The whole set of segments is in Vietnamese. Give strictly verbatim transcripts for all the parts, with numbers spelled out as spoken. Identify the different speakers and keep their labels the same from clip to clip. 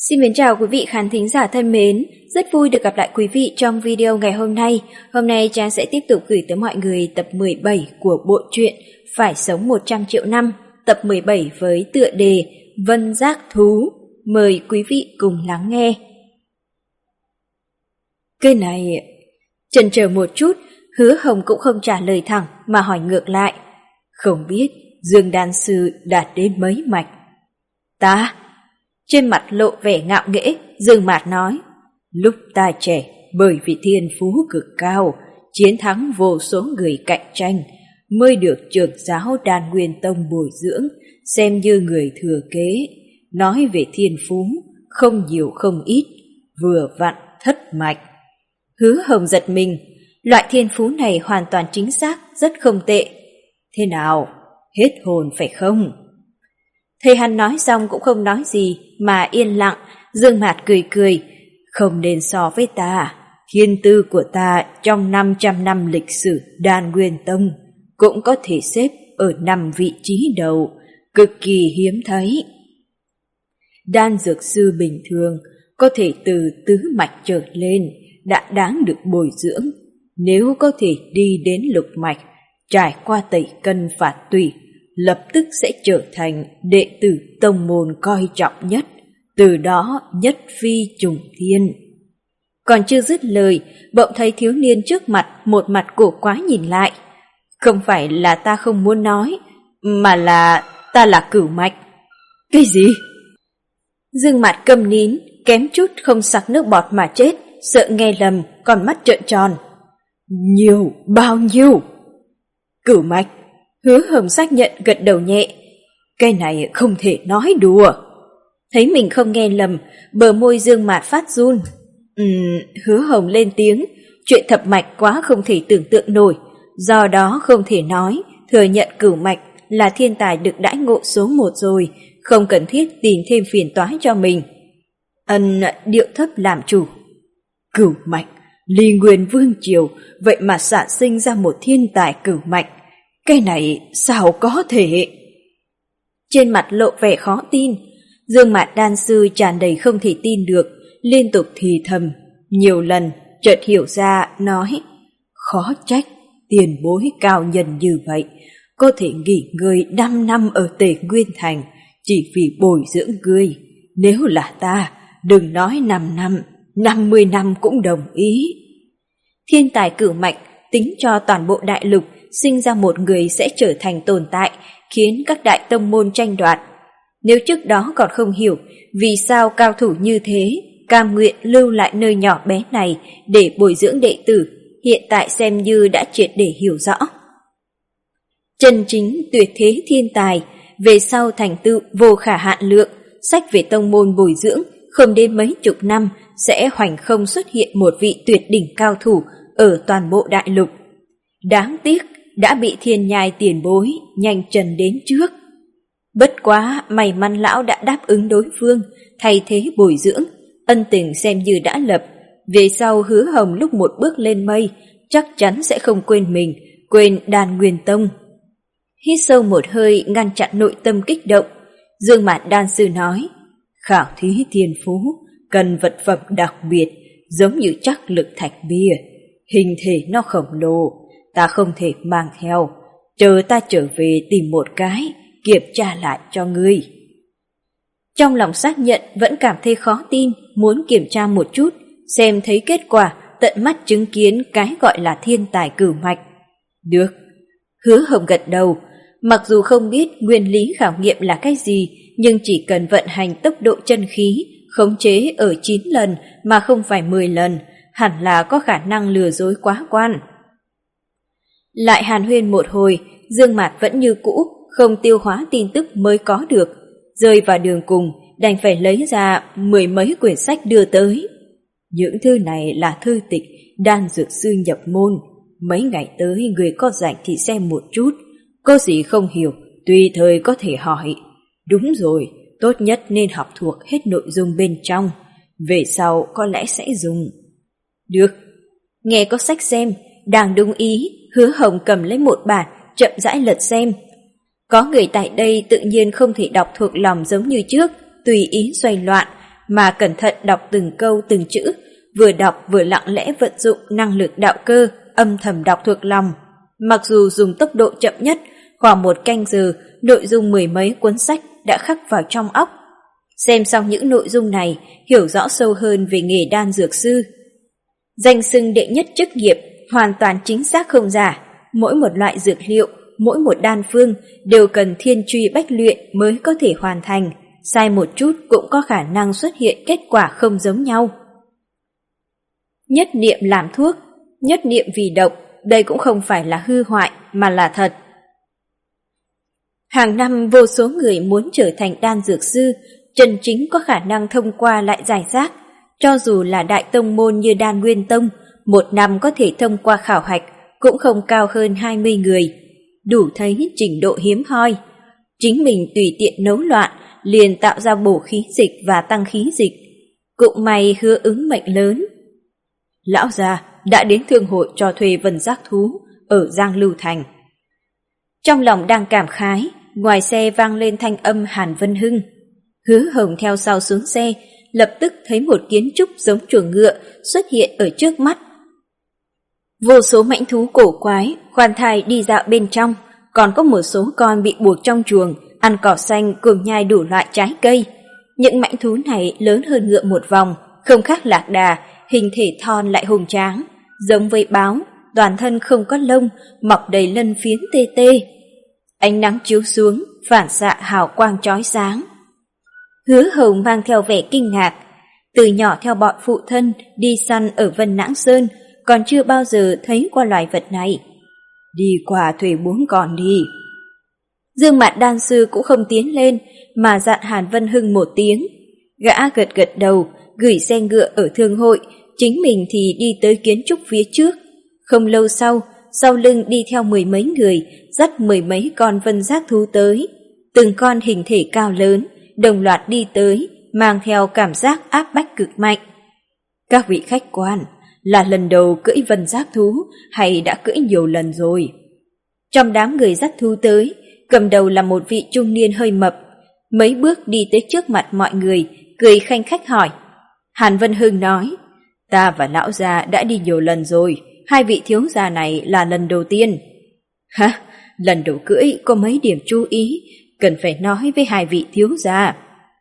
Speaker 1: Xin mến chào quý vị khán thính giả thân mến, rất vui được gặp lại quý vị trong video ngày hôm nay. Hôm nay Trang sẽ tiếp tục gửi tới mọi người tập mười bảy của bộ truyện Phải sống một trăm triệu năm, tập mười bảy với tựa đề Vân Giác Thú. Mời quý vị cùng lắng nghe. Cái này... Chần chờ một chút, Hứa Hồng cũng không trả lời thẳng mà hỏi ngược lại. Không biết Dương Đan Sư đạt đến mấy mạch? Ta... Trên mặt lộ vẻ ngạo nghễ, Dương Mạt nói, lúc ta trẻ bởi vì thiên phú cực cao, chiến thắng vô số người cạnh tranh, mới được trưởng giáo Đan Nguyên Tông bồi dưỡng, xem như người thừa kế. Nói về thiên phú, không nhiều không ít, vừa vặn thất mạch. Hứa Hồng giật mình, loại thiên phú này hoàn toàn chính xác, rất không tệ. Thế nào, hết hồn phải không? Thầy hắn nói xong cũng không nói gì mà yên lặng. Dương Mạt cười cười, không nên so với ta. Thiên tư của ta trong năm trăm năm lịch sử Đan Nguyên Tông cũng có thể xếp ở năm vị trí đầu, cực kỳ hiếm thấy. Đan dược sư bình thường có thể từ tứ mạch trở lên đã đáng được bồi dưỡng. Nếu có thể đi đến lục mạch, trải qua tẩy cân phạt tủy, lập tức sẽ trở thành đệ tử tông môn coi trọng nhất, từ đó nhất phi trùng thiên. Còn chưa dứt lời, bỗng thấy thiếu niên trước mặt một mặt cổ quái nhìn lại. Không phải là ta không muốn nói, mà là ta là cửu mạch. Cái gì? Dương Mạt câm nín, kém chút không sặc nước bọt mà chết, sợ nghe lầm, còn mắt trợn tròn. Nhiều, bao nhiêu? Cửu mạch. Hứa Hồng xác nhận, gật đầu nhẹ. Cái này không thể nói đùa. Thấy mình không nghe lầm, bờ môi Dương Mạt phát run. Ừm, Hứa Hồng lên tiếng, chuyện thập mạch quá không thể tưởng tượng nổi, do đó không thể nói, thừa nhận cửu mạch là thiên tài được đãi ngộ số một rồi, không cần thiết tìm thêm phiền toái cho mình. Ân điệu thấp làm chủ. Cửu mạch, Ly Nguyên Vương Triều, vậy mà sản sinh ra một thiên tài cửu mạch. Cái này sao có thể? Trên mặt lộ vẻ khó tin, Dương Mạt đan sư tràn đầy không thể tin được, liên tục thì thầm, nhiều lần, chợt hiểu ra, nói, khó trách, tiền bối cao nhân như vậy, có thể nghỉ ngơi năm năm ở Tề Nguyên Thành, chỉ vì bồi dưỡng ngươi. Nếu là ta, đừng nói năm năm, năm mươi năm cũng đồng ý. Thiên tài cửu mạch, tính cho toàn bộ đại lục, sinh ra một người sẽ trở thành tồn tại, khiến các đại tông môn tranh đoạt. Nếu trước đó còn không hiểu vì sao cao thủ như thế cam nguyện lưu lại nơi nhỏ bé này để bồi dưỡng đệ tử, hiện tại xem như đã triệt để hiểu rõ. Chân chính tuyệt thế thiên tài, về sau thành tựu vô khả hạn lượng, sách về tông môn bồi dưỡng, không đến mấy chục năm sẽ hoành không xuất hiện một vị tuyệt đỉnh cao thủ ở toàn bộ đại lục. Đáng tiếc đã bị thiên nhai tiền bối nhanh chân đến trước. Bất quá may mắn lão đã đáp ứng đối phương, thay thế bồi dưỡng, ân tình xem như đã lập. Về sau Hứa Hồng lúc một bước lên mây, chắc chắn sẽ không quên mình, quên Đan Nguyên Tông. Hít sâu một hơi ngăn chặn nội tâm kích động, Dương Mạt đan sư nói, khảo thí thiên phú cần vật phẩm đặc biệt, giống như trắc lực thạch bia, hình thể nó khổng lồ, ta không thể mang theo, chờ ta trở về tìm một cái, kiểm tra lại cho ngươi. Trong lòng xác nhận vẫn cảm thấy khó tin, muốn kiểm tra một chút, xem thấy kết quả, tận mắt chứng kiến cái gọi là thiên tài cửu mạch. Được. Hứa Hồng gật đầu, mặc dù không biết nguyên lý khảo nghiệm là cái gì, nhưng chỉ cần vận hành tốc độ chân khí, khống chế ở chín lần mà không phải mười lần, hẳn là có khả năng lừa dối quá quan. Lại hàn huyên một hồi, Dương Mạt vẫn như cũ, không tiêu hóa tin tức mới có được. Rơi vào đường cùng, đành phải lấy ra mười mấy quyển sách đưa tới. Những thư này là thư tịch đan dược sư nhập môn. Mấy ngày tới người có rảnh thì xem một chút, có gì không hiểu, tùy thời có thể hỏi. Đúng rồi, tốt nhất nên học thuộc hết nội dung bên trong, về sau có lẽ sẽ dùng. Được. Nghe có sách xem, đang đúng ý, Hứa Hồng cầm lấy một bản, chậm rãi lật xem. Có người tại đây tự nhiên không thể đọc thuộc lòng giống như trước, tùy ý xoay loạn, mà cẩn thận đọc từng câu từng chữ, vừa đọc vừa lặng lẽ vận dụng năng lực đạo cơ, âm thầm đọc thuộc lòng. Mặc dù dùng tốc độ chậm nhất, khoảng một canh giờ, nội dung mười mấy cuốn sách đã khắc vào trong óc. Xem xong những nội dung này, hiểu rõ sâu hơn về nghề đan dược sư. Danh xưng đệ nhất chức nghiệp hoàn toàn chính xác không giả. Mỗi một loại dược liệu, mỗi một đan phương đều cần thiên truy bách luyện mới có thể hoàn thành. Sai một chút cũng có khả năng xuất hiện kết quả không giống nhau. Nhất niệm làm thuốc, nhất niệm vì độc, đây cũng không phải là hư hoại mà là thật. Hàng năm vô số người muốn trở thành đan dược sư, chân chính có khả năng thông qua lại giải rác. Cho dù là đại tông môn như Đan Nguyên Tông, một năm có thể thông qua khảo hạch cũng không cao hơn hai mươi người. Đủ thấy trình độ hiếm hoi. Chính mình tùy tiện nấu loạn liền tạo ra bổ khí dịch và tăng khí dịch. Cũng may Hứa Ứng mệnh lớn. Lão già đã đến thương hội cho thuê vân giác thú ở Giang Lưu Thành. Trong lòng đang cảm khái, ngoài xe vang lên thanh âm Hàn Vân Hưng. Hứa Hồng theo sau xuống xe, lập tức thấy một kiến trúc giống chuồng ngựa xuất hiện ở trước mắt. Vô số mãnh thú cổ quái, khoan thai đi dạo bên trong, còn có một số con bị buộc trong chuồng, ăn cỏ xanh cùng nhai đủ loại trái cây. Những mãnh thú này lớn hơn ngựa một vòng, không khác lạc đà, hình thể thon lại hùng tráng, giống với báo, toàn thân không có lông, mọc đầy lân phiến tê tê. Ánh nắng chiếu xuống, phản xạ hào quang chói sáng. Hứa Hồng mang theo vẻ kinh ngạc, từ nhỏ theo bọn phụ thân đi săn ở Vân Nãng Sơn, còn chưa bao giờ thấy qua loài vật này. Đi qua thuê bốn con đi. Dương Mạn đan sư cũng không tiến lên, mà dặn Hàn Vân Hưng một tiếng. Gã gật gật đầu, gửi xe ngựa ở thương hội, chính mình thì đi tới kiến trúc phía trước. Không lâu sau, sau lưng đi theo mười mấy người, dắt mười mấy con vân giác thú tới. Từng con hình thể cao lớn, đồng loạt đi tới, mang theo cảm giác áp bách cực mạnh. Các vị khách quan, là lần đầu cưỡi vân giác thú hay đã cưỡi nhiều lần rồi? Trong đám người dắt thú tới, cầm đầu là một vị trung niên hơi mập, mấy bước đi tới trước mặt mọi người, cười khanh khách hỏi. Hàn Vân Hưng nói, ta và lão gia đã đi nhiều lần rồi, hai vị thiếu gia này là lần đầu tiên. Hả? Lần đầu cưỡi có mấy điểm chú ý, cần phải nói với hai vị thiếu gia.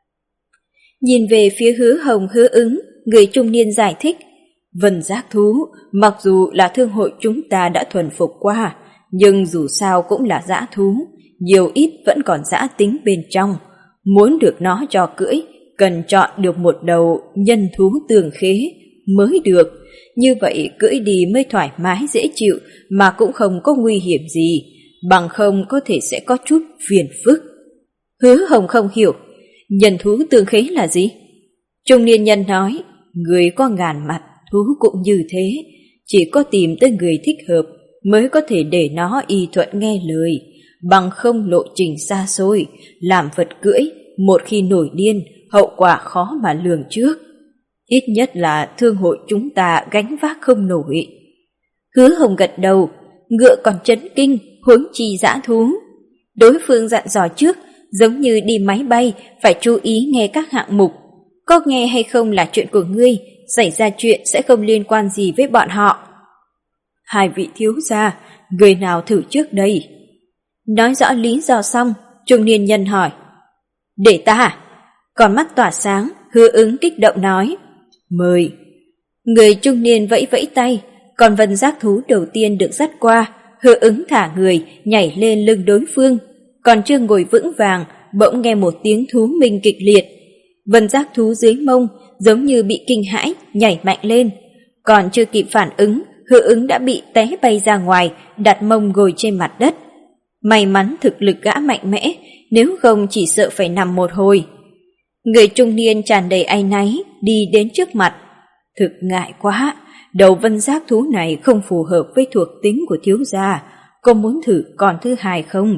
Speaker 1: Nhìn về phía Hứa Hồng Hứa Ứng, người trung niên giải thích, vân giác thú, mặc dù là thương hội chúng ta đã thuần phục qua, nhưng dù sao cũng là dã thú, nhiều ít vẫn còn dã tính bên trong. Muốn được nó cho cưỡi, cần chọn được một đầu nhân thú tường khế mới được. Như vậy cưỡi đi mới thoải mái dễ chịu mà cũng không có nguy hiểm gì, bằng không có thể sẽ có chút phiền phức. Hứa Hồng không hiểu, nhân thú tường khế là gì? Trung niên nhân nói, người có ngàn mặt, thú cũng như thế, chỉ có tìm tới người thích hợp mới có thể để nó y thuận nghe lời, bằng không lộ trình xa xôi, làm vật cưỡi, một khi nổi điên, hậu quả khó mà lường trước. Ít nhất là thương hội chúng ta gánh vác không nổi. Hứa Hồng gật đầu, ngựa còn chấn kinh, huống chi dã thú. Đối phương dặn dò trước, giống như đi máy bay, phải chú ý nghe các hạng mục. Có nghe hay không là chuyện của ngươi, xảy ra chuyện sẽ không liên quan gì với bọn họ. Hai vị thiếu gia, người nào thử trước đây? Nói rõ lý do xong, trung niên nhân hỏi. Để ta. Còn mắt tỏa sáng, Hứa Ứng kích động nói. Mời. Người trung niên vẫy vẫy tay, còn vân giác thú đầu tiên được dắt qua, Hứa Ứng thả người, nhảy lên lưng đối phương. Còn chưa ngồi vững vàng, bỗng nghe một tiếng thú minh kịch liệt. Vân giác thú dưới mông, giống như bị kinh hãi, nhảy mạnh lên. Còn chưa kịp phản ứng, Hứa Ứng đã bị té bay ra ngoài, đặt mông ngồi trên mặt đất. May mắn thực lực gã mạnh mẽ, nếu không chỉ sợ phải nằm một hồi. Người trung niên tràn đầy áy náy, đi đến trước mặt. Thực ngại quá, đầu vân giác thú này không phù hợp với thuộc tính của thiếu gia, có muốn thử con thứ hai không?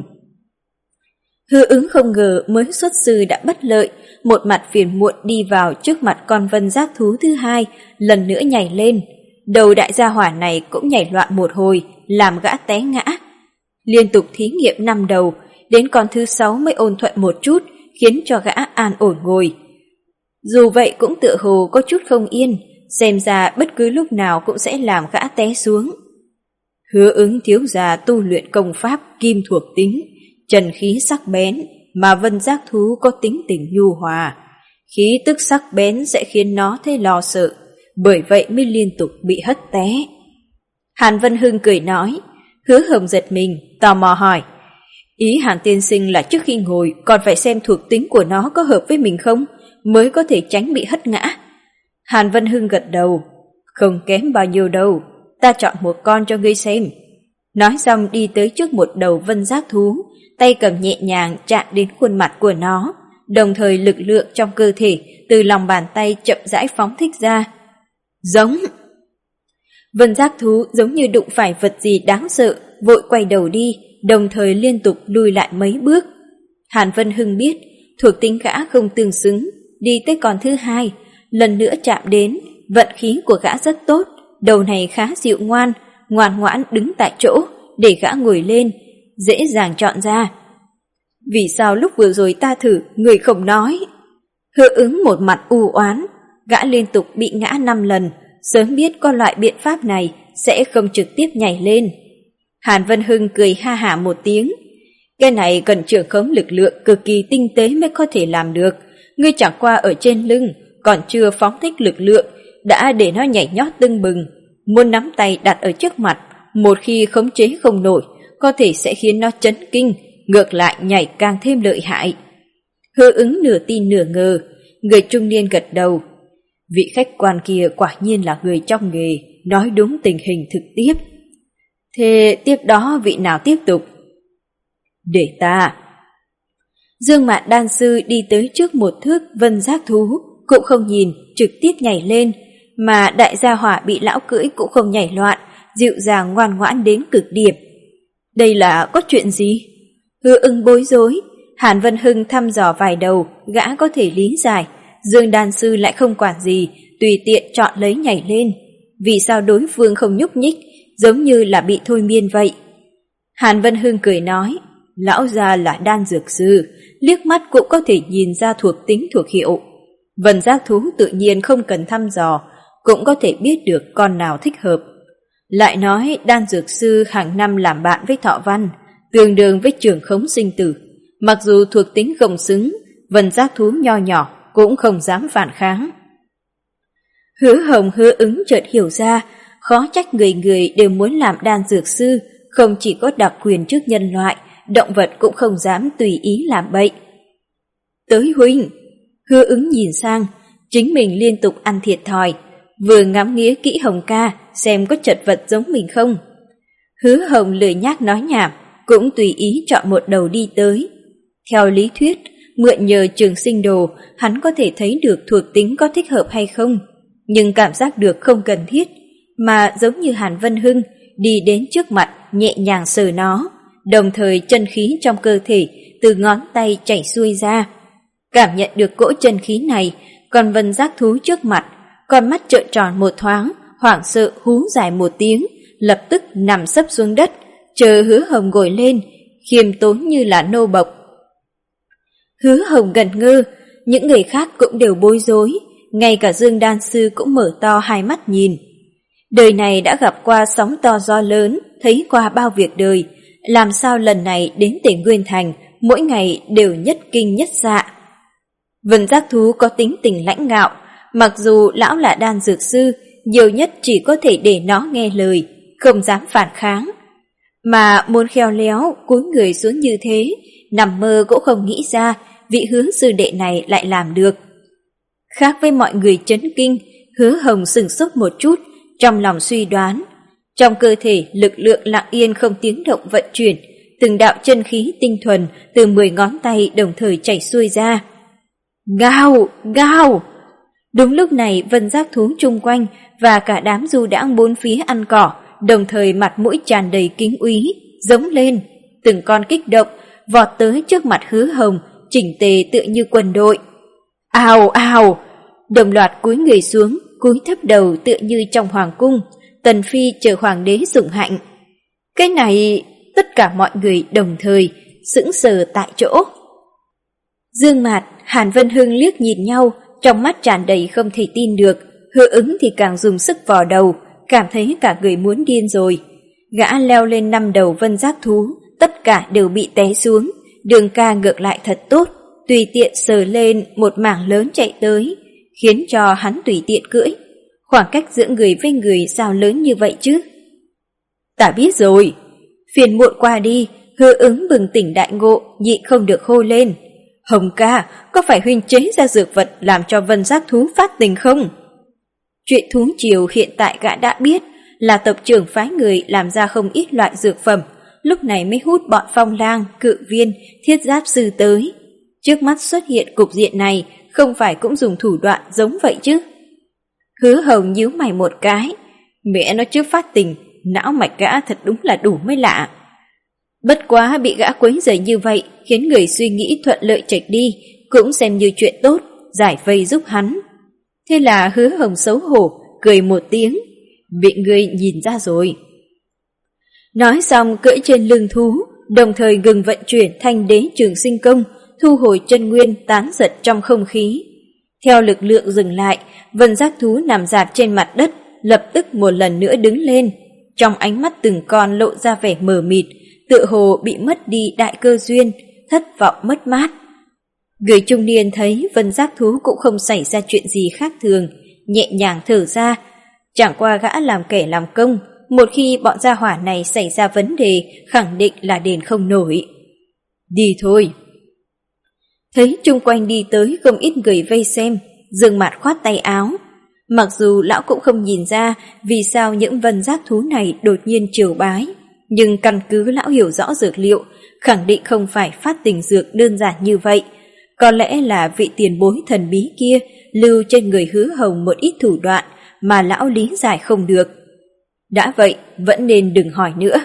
Speaker 1: Hứa Ứng không ngờ mới xuất sư đã bất lợi, một mặt phiền muộn đi vào trước mặt con vân giác thú thứ hai, lần nữa nhảy lên. Đầu đại gia hỏa này cũng nhảy loạn một hồi, làm gã té ngã. Liên tục thí nghiệm năm đầu, đến con thứ sáu mới ôn thuận một chút, khiến cho gã an ổn ngồi. Dù vậy cũng tựa hồ có chút không yên, xem ra bất cứ lúc nào cũng sẽ làm gã té xuống. Hứa Ứng thiếu gia tu luyện công pháp kim thuộc tính, trần khí sắc bén, mà Vân Giác thú có tính tình nhu hòa. Khí tức sắc bén sẽ khiến nó thấy lo sợ, bởi vậy mới liên tục bị hất té. Hàn Vân Hưng cười nói. Hứa Hồng giật mình, tò mò hỏi. Ý Hàn tiên sinh là trước khi ngồi còn phải xem thuộc tính của nó có hợp với mình không, mới có thể tránh bị hất ngã. Hàn Vân Hưng gật đầu. Không kém bao nhiêu đâu, ta chọn một con cho ngươi xem. Nói xong đi tới trước một đầu vân giác thú, tay cầm nhẹ nhàng chạm đến khuôn mặt của nó, đồng thời lực lượng trong cơ thể từ lòng bàn tay chậm rãi phóng thích ra. Giống! Vân giác thú giống như đụng phải vật gì đáng sợ, vội quay đầu đi, đồng thời liên tục lùi lại mấy bước. Hàn Vân Hưng biết, thuộc tính gã không tương xứng, đi tới con thứ hai, lần nữa chạm đến, vận khí của gã rất tốt, đầu này khá dịu ngoan, ngoan ngoãn đứng tại chỗ, để gã ngồi lên, dễ dàng chọn ra. Vì sao lúc vừa rồi ta thử, người không nói? Hứa Ứng một mặt u oán, gã liên tục bị ngã năm lần, sớm biết có loại biện pháp này sẽ không trực tiếp nhảy lên. Hàn Vân Hưng cười ha hả một tiếng. Cái này cần trưởng khống lực lượng cực kỳ tinh tế mới có thể làm được. Ngươi chẳng qua ở trên lưng, còn chưa phóng thích lực lượng, đã để nó nhảy nhót tưng bừng. Muốn nắm tay đặt ở trước mặt, một khi khống chế không nổi, có thể sẽ khiến nó chấn kinh, ngược lại nhảy càng thêm lợi hại. Hứa Ứng nửa tin nửa ngờ, người trung niên gật đầu. Vị khách quan kia quả nhiên là người trong nghề, nói đúng tình hình thực tiếp. Thế tiếp đó vị nào tiếp tục? Để ta. Dương Mạn đan sư đi tới trước một thước vân giác thú, cũng không nhìn, trực tiếp nhảy lên, mà đại gia hỏa bị lão cưỡi cũng không nhảy loạn, dịu dàng ngoan ngoãn đến cực điểm. Đây là có chuyện gì? Hứa Ưng bối rối. Hàn Vân Hưng thăm dò vài đầu, gã có thể lý giải. Dương đan sư lại không quản gì, tùy tiện chọn lấy nhảy lên. Vì sao đối phương không nhúc nhích, giống như là bị thôi miên vậy? Hàn Vân Hưng cười nói, lão gia là đan dược sư, liếc mắt cũng có thể nhìn ra thuộc tính thuộc hiệu. Vân giác thú tự nhiên không cần thăm dò, cũng có thể biết được con nào thích hợp. Lại nói đan dược sư hàng năm làm bạn với Thọ Văn, tương đương với trưởng khống sinh tử. Mặc dù thuộc tính không xứng, Vân giác thú nho nhỏ cũng không dám phản kháng. Hứa Hồng Hứa Ứng chợt hiểu ra, khó trách người người đều muốn làm đan dược sư, không chỉ có đặc quyền trước nhân loại, động vật cũng không dám tùy ý làm bậy. Tới huynh! Hứa Ứng nhìn sang, chính mình liên tục ăn thiệt thòi, vừa ngắm nghía kỹ Hồng ca xem có chật vật giống mình không. Hứa Hồng lười nhác nói nhảm, cũng tùy ý chọn một đầu đi tới. Theo lý thuyết, mượn nhờ trường sinh đồ, hắn có thể thấy được thuộc tính có thích hợp hay không, nhưng cảm giác được không cần thiết, mà giống như Hàn Vân Hưng, đi đến trước mặt nhẹ nhàng sờ nó, đồng thời chân khí trong cơ thể từ ngón tay chảy xuôi ra. Cảm nhận được cỗ chân khí này, con vân giác thú trước mặt, con mắt trợn tròn một thoáng, hoảng sợ hú dài một tiếng, lập tức nằm sấp xuống đất, chờ Hứa Hồng ngồi lên, khiêm tốn như là nô bộc. Hứa Hồng ngẩn ngơ, những người khác cũng đều bối rối, ngay cả Dương đan sư cũng mở to hai mắt nhìn. Đời này đã gặp qua sóng to gió lớn, thấy qua bao việc đời, làm sao lần này đến tỉnh Nguyên Thành, mỗi ngày đều nhất kinh nhất dạ. Vân giác thú có tính tình lãnh ngạo, mặc dù lão là đan dược sư, nhiều nhất chỉ có thể để nó nghe lời, không dám phản kháng. Mà muốn khéo léo, cúi người xuống như thế, nằm mơ cũng không nghĩ ra vị Hướng sư đệ này lại làm được. Khác với mọi người chấn kinh, Hứa Hồng sửng sốt một chút, trong lòng suy đoán. Trong cơ thể lực lượng lặng yên không tiếng động vận chuyển, từng đạo chân khí tinh thuần từ mười ngón tay đồng thời chảy xuôi ra. Gào! Gào! Đúng lúc này vân giác thú chung quanh và cả đám du đãng bốn phía ăn cỏ, đồng thời mặt mũi tràn đầy kính úy, giống lên, từng con kích động, vọt tới trước mặt Hứa Hồng, chỉnh tề tựa như quân đội. Ào ào! Đồng loạt cúi người xuống, cúi thấp đầu tựa như trong hoàng cung, tần phi chờ hoàng đế sủng hạnh. Cái này, tất cả mọi người đồng thời sững sờ tại chỗ. Dương Mạt, Hàn Vân Hưng liếc nhìn nhau, trong mắt tràn đầy không thể tin được. Hứa Ứng thì càng dùng sức vò đầu, cảm thấy cả người muốn điên rồi. Gã leo lên năm đầu vân giác thú, tất cả đều bị té xuống. Đường ca ngược lại thật tốt, tùy tiện sờ lên một mảng lớn chạy tới, khiến cho hắn tùy tiện cưỡi. Khoảng cách giữa người với người sao lớn như vậy chứ? Ta biết rồi. Phiền muộn qua đi, Hứa Ứng bừng tỉnh đại ngộ, nhịn không được hô lên. Hồng ca, có phải huynh chế ra dược vật làm cho vân giác thú phát tình không? Chuyện thú triều hiện tại gã đã biết, là tộc trưởng phái người làm ra không ít loại dược phẩm, lúc này mới hút bọn phong lang, cự viên, thiết giáp sư tới. Trước mắt xuất hiện cục diện này, không phải cũng dùng thủ đoạn giống vậy chứ? Hứa Hồng nhíu mày một cái, mẹ nó chứ phát tình, não mạch gã thật đúng là đủ mới lạ. Bất quá bị gã quấy rầy như vậy, khiến người suy nghĩ thuận lợi chệch đi, cũng xem như chuyện tốt, giải vây giúp hắn. Thế là Hứa Hồng xấu hổ, cười một tiếng, bị người nhìn ra rồi. Nói xong cưỡi trên lưng thú, đồng thời ngừng vận chuyển thanh đế trường sinh công, thu hồi chân nguyên tán giật trong không khí. Theo lực lượng dừng lại, vân giác thú nằm rạp trên mặt đất, lập tức một lần nữa đứng lên. Trong ánh mắt từng con lộ ra vẻ mờ mịt, tựa hồ bị mất đi đại cơ duyên, thất vọng mất mát. Người trung niên thấy vân giác thú cũng không xảy ra chuyện gì khác thường, nhẹ nhàng thở ra. Chẳng qua gã làm kẻ làm công, một khi bọn gia hỏa này xảy ra vấn đề, khẳng định là đền không nổi. Đi thôi. Thấy chung quanh đi tới không ít người vây xem, Dương Mạt khoát tay áo. Mặc dù lão cũng không nhìn ra vì sao những vân giác thú này đột nhiên triều bái, nhưng căn cứ lão hiểu rõ dược liệu, khẳng định không phải phát tình dược đơn giản như vậy. Có lẽ là vị tiền bối thần bí kia lưu trên người Hứa Hồng một ít thủ đoạn mà lão lý giải không được. Đã vậy, vẫn nên đừng hỏi nữa.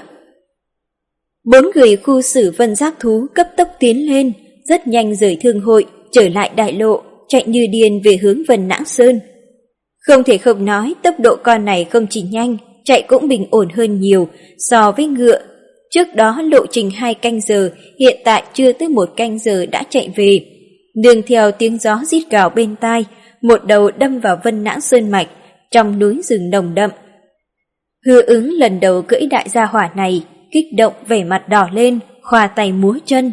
Speaker 1: Bốn người khu xử vân giác thú cấp tốc tiến lên, rất nhanh rời thương hội, trở lại đại lộ, chạy như điên về hướng Vân Nãng Sơn. Không thể không nói, tốc độ con này không chỉ nhanh, chạy cũng bình ổn hơn nhiều so với ngựa. Trước đó lộ trình hai canh giờ, hiện tại chưa tới một canh giờ đã chạy về. Nương theo tiếng gió rít gào bên tai, một đầu đâm vào Vân Nãng Sơn mạch, trong núi rừng nồng đậm. Hứa Ứng lần đầu cưỡi đại gia hỏa này, kích động vẻ mặt đỏ lên, khoa tay múa chân.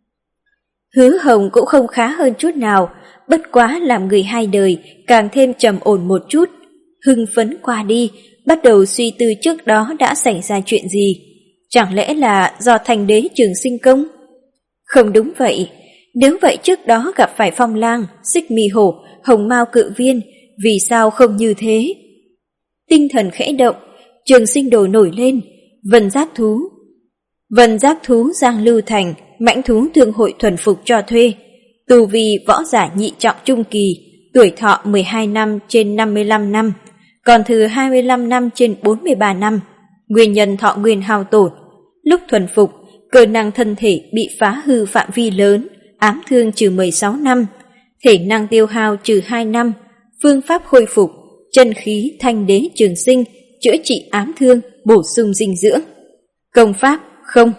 Speaker 1: Hứa Hồng cũng không khá hơn chút nào, bất quá làm người hai đời, càng thêm trầm ổn một chút. Hưng phấn qua đi, bắt đầu suy tư trước đó đã xảy ra chuyện gì. Chẳng lẽ là do thành đế trường sinh công? Không đúng vậy, nếu vậy trước đó gặp phải phong lang, xích mi hổ, hồng mao cự viên, vì sao không như thế? Tinh thần khẽ động, trường sinh đồ nổi lên, vân giác thú. Vân giác thú Giang Lưu Thành, mãnh thú thương hội thuần phục cho thuê. Tu vi võ giả nhị trọng trung kỳ, tuổi thọ mười hai năm trên năm mươi lăm năm, còn thừa hai mươi lăm năm trên bốn mươi ba năm. Nguyên nhân thọ nguyên hao tổn. Lúc thuần phục, cơ năng thân thể bị phá hư phạm vi lớn, ám thương trừ mười sáu năm, thể năng tiêu hao trừ hai năm, phương pháp khôi phục, chân khí thanh đế trường sinh, chữa trị ám thương, bổ sung dinh dưỡng. Công pháp không.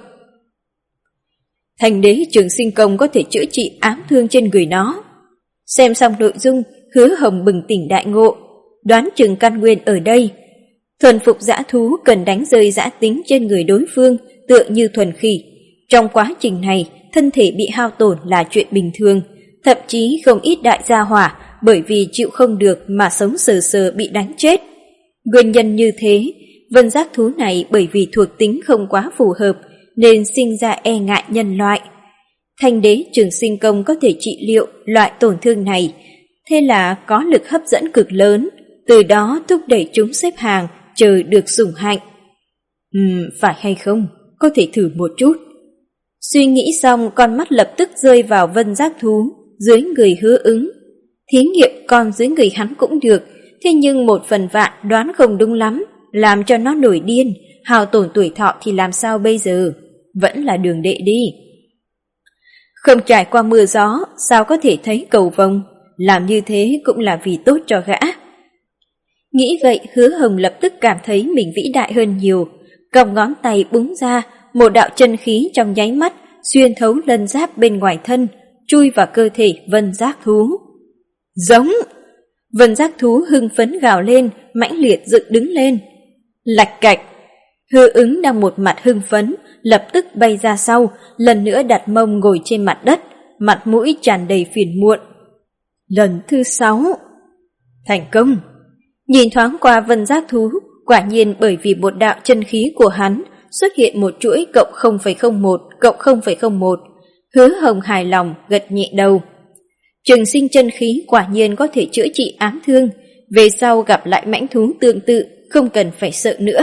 Speaker 1: Thanh đế trường sinh công có thể chữa trị ám thương trên người nó. Xem xong nội dung, Hứa Hồng bừng tỉnh đại ngộ, đoán chừng căn nguyên ở đây. Thuần phục dã thú cần đánh rơi dã tính trên người đối phương, tựa như thuần khỉ. Trong quá trình này, thân thể bị hao tổn là chuyện bình thường, thậm chí không ít đại gia hỏa bởi vì chịu không được mà sống sờ sờ bị đánh chết. Nguyên nhân như thế, vân giác thú này bởi vì thuộc tính không quá phù hợp nên sinh ra e ngại nhân loại. Thanh đế trường sinh công có thể trị liệu loại tổn thương này, thế là có lực hấp dẫn cực lớn, từ đó thúc đẩy chúng xếp hàng chờ được sủng hạnh. Ừm, phải hay không? Có thể thử một chút. Suy nghĩ xong, con mắt lập tức rơi vào vân giác thú dưới người Hứa Ứng. Thí nghiệm con dưới người hắn cũng được, thế nhưng một phần vạn đoán không đúng lắm, làm cho nó nổi điên, hao tổn tuổi thọ thì làm sao bây giờ? Vẫn là đường đệ đi. Không trải qua mưa gió, sao có thể thấy cầu vồng, làm như thế cũng là vì tốt cho gã. Nghĩ vậy, Hứa Hồng lập tức cảm thấy mình vĩ đại hơn nhiều, còng ngón tay búng ra, một đạo chân khí trong nháy mắt xuyên thấu lân giáp bên ngoài thân, chui vào cơ thể vân giác thú. Giống! Vân Giác Thú hưng phấn gào lên, mãnh liệt dựng đứng lên. Lạch cạch! Hứa Ứng đang một mặt hưng phấn, lập tức bay ra sau, lần nữa đặt mông ngồi trên mặt đất, mặt mũi tràn đầy phiền muộn. Lần thứ sáu. Thành công! Nhìn thoáng qua Vân Giác Thú, quả nhiên bởi vì một đạo chân khí của hắn xuất hiện một chuỗi cộng không phẩy không một cộng không phẩy không một. Hứa Hồng hài lòng gật nhẹ đầu. Trường sinh chân khí quả nhiên có thể chữa trị ám thương, về sau gặp lại mãnh thú tương tự không cần phải sợ nữa.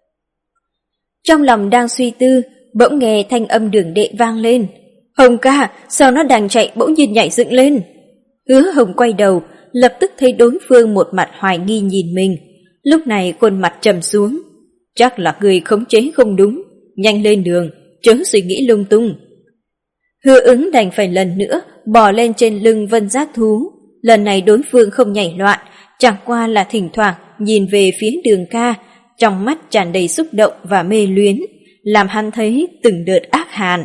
Speaker 1: Trong lòng đang suy tư, bỗng nghe thanh âm Đường Đệ vang lên. Hồng ca, sao nó đang chạy bỗng nhiên nhảy dựng lên? Hứa Hồng quay đầu, lập tức thấy đối phương một mặt hoài nghi nhìn mình. Lúc này khuôn mặt trầm xuống. Chắc là người khống chế không đúng, nhanh lên đường, chớ suy nghĩ lung tung. Hứa Ứng đành phải lần nữa bò lên trên lưng Vân Giác Thú. Lần này đối phương không nhảy loạn, chẳng qua là thỉnh thoảng nhìn về phía Đường ca, trong mắt tràn đầy xúc động và mê luyến, làm hắn thấy từng đợt ác hàn.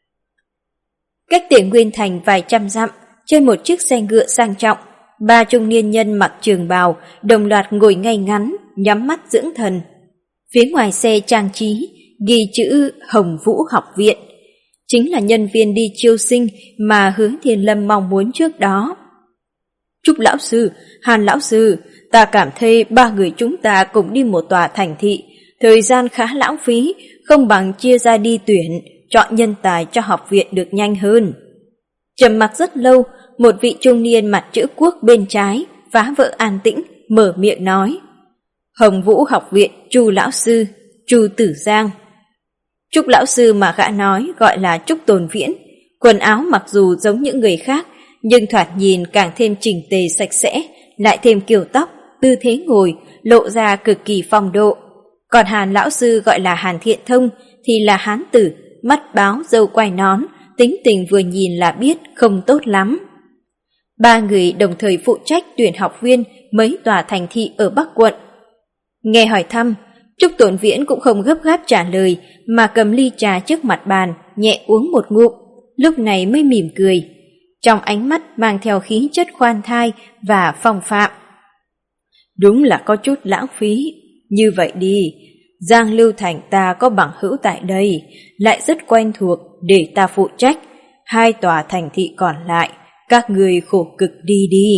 Speaker 1: Cách Tiền Nguyên Thành vài trăm dặm, trên một chiếc xe ngựa sang trọng, ba trung niên nhân mặc trường bào đồng loạt ngồi ngay ngắn, nhắm mắt dưỡng thần. Phía ngoài xe trang trí ghi chữ Hồng Vũ Học Viện, chính là nhân viên đi chiêu sinh mà Hứa Thiên Lâm mong muốn trước đó. Trúc lão sư, Hàn lão sư, ta cảm thấy ba người chúng ta cùng đi một tòa thành thị, thời gian khá lãng phí, không bằng chia ra đi tuyển, chọn nhân tài cho học viện được nhanh hơn. Trầm mặc rất lâu, một vị trung niên mặt chữ quốc bên trái, phá vỡ an tĩnh, mở miệng nói. Hồng Vũ Học Viện, Chu lão sư, Chu Tử Giang. Trúc lão sư mà gã nói gọi là Trúc Tồn Viễn, quần áo mặc dù giống những người khác, nhưng thoạt nhìn càng thêm chỉnh tề sạch sẽ, lại thêm kiểu tóc, tư thế ngồi, lộ ra cực kỳ phong độ. Còn Hàn lão sư gọi là Hàn Thiện Thông thì là hán tử, mắt báo râu quai nón, tính tình vừa nhìn là biết không tốt lắm. Ba người đồng thời phụ trách tuyển học viên mấy tòa thành thị ở Bắc quận. Nghe hỏi thăm, Trúc Tồn Viễn cũng không gấp gáp trả lời, mà cầm ly trà trước mặt bàn, nhẹ uống một ngụm, lúc này mới mỉm cười. Trong ánh mắt mang theo khí chất khoan thai và phong phạm. Đúng là có chút lãng phí. Như vậy đi, Giang Lưu Thành ta có bằng hữu tại đây, lại rất quen thuộc để ta phụ trách. Hai tòa thành thị còn lại, các người khổ cực đi đi.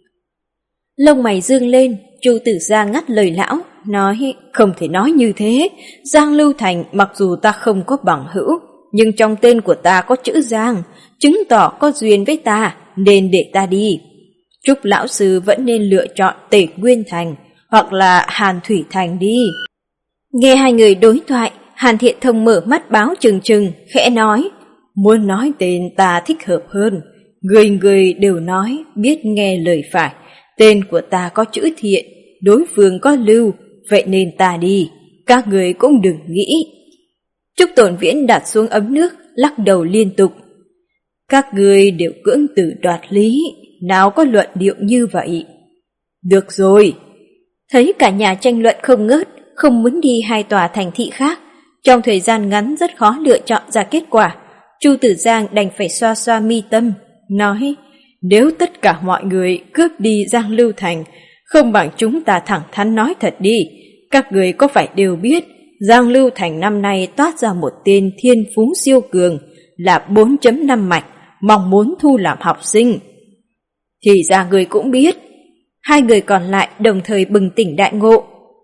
Speaker 1: Lông mày dương lên, Chu Tử Giang ngắt lời lão, nói không thể nói như thế. Giang Lưu Thành mặc dù ta không có bằng hữu, nhưng trong tên của ta có chữ Giang, chứng tỏ có duyên với ta, nên để ta đi. Trúc lão sư vẫn nên lựa chọn Tề Nguyên Thành hoặc là Hàn Thủy Thành đi. Nghe hai người đối thoại, Hàn Thiện Thông mở mắt báo trừng trừng, khẽ nói, muốn nói tên ta thích hợp hơn. Người người đều nói biết nghe lời phải, tên của ta có chữ Thiện, đối phương có Lưu, vậy nên ta đi, các người cũng đừng nghĩ. Trúc Tồn Viễn đặt xuống ấm nước, lắc đầu liên tục. Các người đều cưỡng từ đoạt lý, nào có luận điệu như vậy. Được rồi. Thấy cả nhà tranh luận không ngớt, không muốn đi hai tòa thành thị khác, trong thời gian ngắn rất khó lựa chọn ra kết quả. Chu Tử Giang đành phải xoa xoa mi tâm, nói, nếu tất cả mọi người cướp đi Giang Lưu Thành, không bằng chúng ta thẳng thắn nói thật đi. Các người có phải đều biết, Giang Lưu Thành năm nay toát ra một tên thiên phú siêu cường là bốn chấm năm mạch, mong muốn thu làm học sinh. Thì ra người cũng biết. Hai người còn lại đồng thời bừng tỉnh đại ngộ.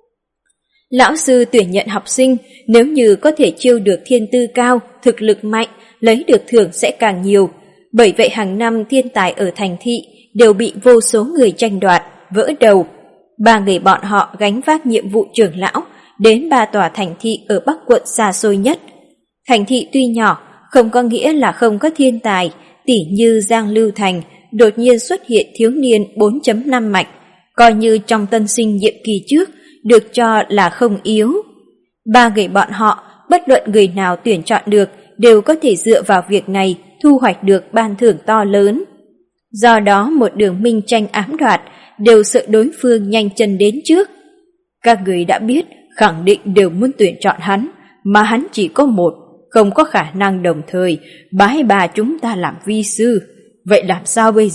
Speaker 1: Lão sư tuyển nhận học sinh, nếu như có thể chiêu được thiên tư cao, thực lực mạnh, lấy được thưởng sẽ càng nhiều. Bởi vậy hàng năm thiên tài ở thành thị đều bị vô số người tranh đoạt, vỡ đầu. Ba người bọn họ gánh vác nhiệm vụ trưởng lão, đến ba tòa thành thị ở Bắc quận xa xôi nhất. Thành thị tuy nhỏ, không có nghĩa là không có thiên tài, tỉ như Giang Lưu Thành, đột nhiên xuất hiện thiếu niên bốn chấm năm mạch, coi như trong tân sinh nhiệm kỳ trước, được cho là không yếu. Ba người bọn họ, bất luận người nào tuyển chọn được, đều có thể dựa vào việc này thu hoạch được ban thưởng to lớn. Do đó một đường minh tranh ám đoạt, đều sợ đối phương nhanh chân đến trước. Các người đã biết, khẳng định đều muốn tuyển chọn hắn, mà hắn chỉ có một, không có khả năng đồng thời bái bà chúng ta làm vi sư. Vậy làm sao bây giờ?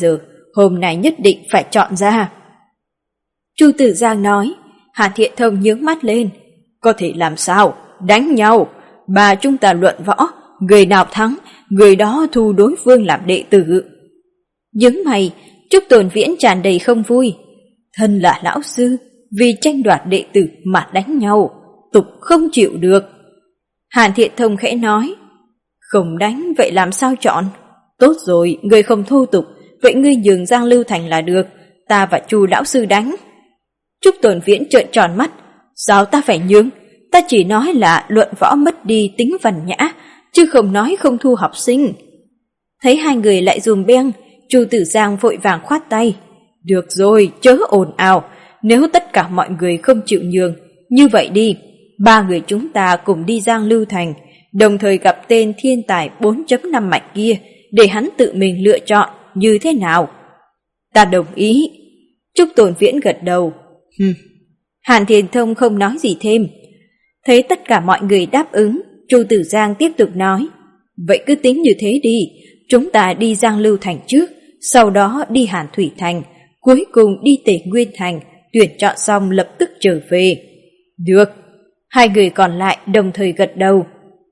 Speaker 1: hôm nay nhất định phải chọn ra. Chu Tử Giang nói. Hàn Thiện Thông nhướng mắt lên. Có thể làm sao? Đánh nhau. Bà chúng ta luận võ, người nào thắng, người đó thu đối phương làm đệ tử. Nhướng mày, Trúc Tồn Viễn tràn đầy không vui. Thân là lão sư, vì tranh đoạt đệ tử mà đánh nhau, tục không chịu được. Hàn Thiện Thông khẽ nói. Không đánh vậy làm sao chọn? Tốt rồi, người không thô tục, vậy ngươi nhường Giang Lưu Thành là được, ta và Chu lão sư đánh. Trúc Tồn Viễn trợn tròn mắt. Sao ta phải nhường? Ta chỉ nói là luận võ mất đi tính văn nhã, chứ không nói không thu học sinh. Thấy hai người lại dùm beng, Chu Tử Giang vội vàng khoát tay. Được rồi, chớ ồn ào, nếu tất cả mọi người không chịu nhường, như vậy đi, ba người chúng ta cùng đi Giang Lưu Thành, đồng thời gặp tên thiên tài bốn chấm năm mạch kia, để hắn tự mình lựa chọn như thế nào. Ta đồng ý. Trúc Tồn Viễn gật đầu. Hừm. Hàn Thiện Thông không nói gì thêm. Thấy tất cả mọi người đáp ứng, Chu Tử Giang tiếp tục nói. Vậy cứ tính như thế đi, chúng ta đi Giang Lưu Thành trước, sau đó đi Hàn Thủy Thành, cuối cùng đi Tề Nguyên Thành, tuyển chọn xong lập tức trở về. Được. Hai người còn lại đồng thời gật đầu.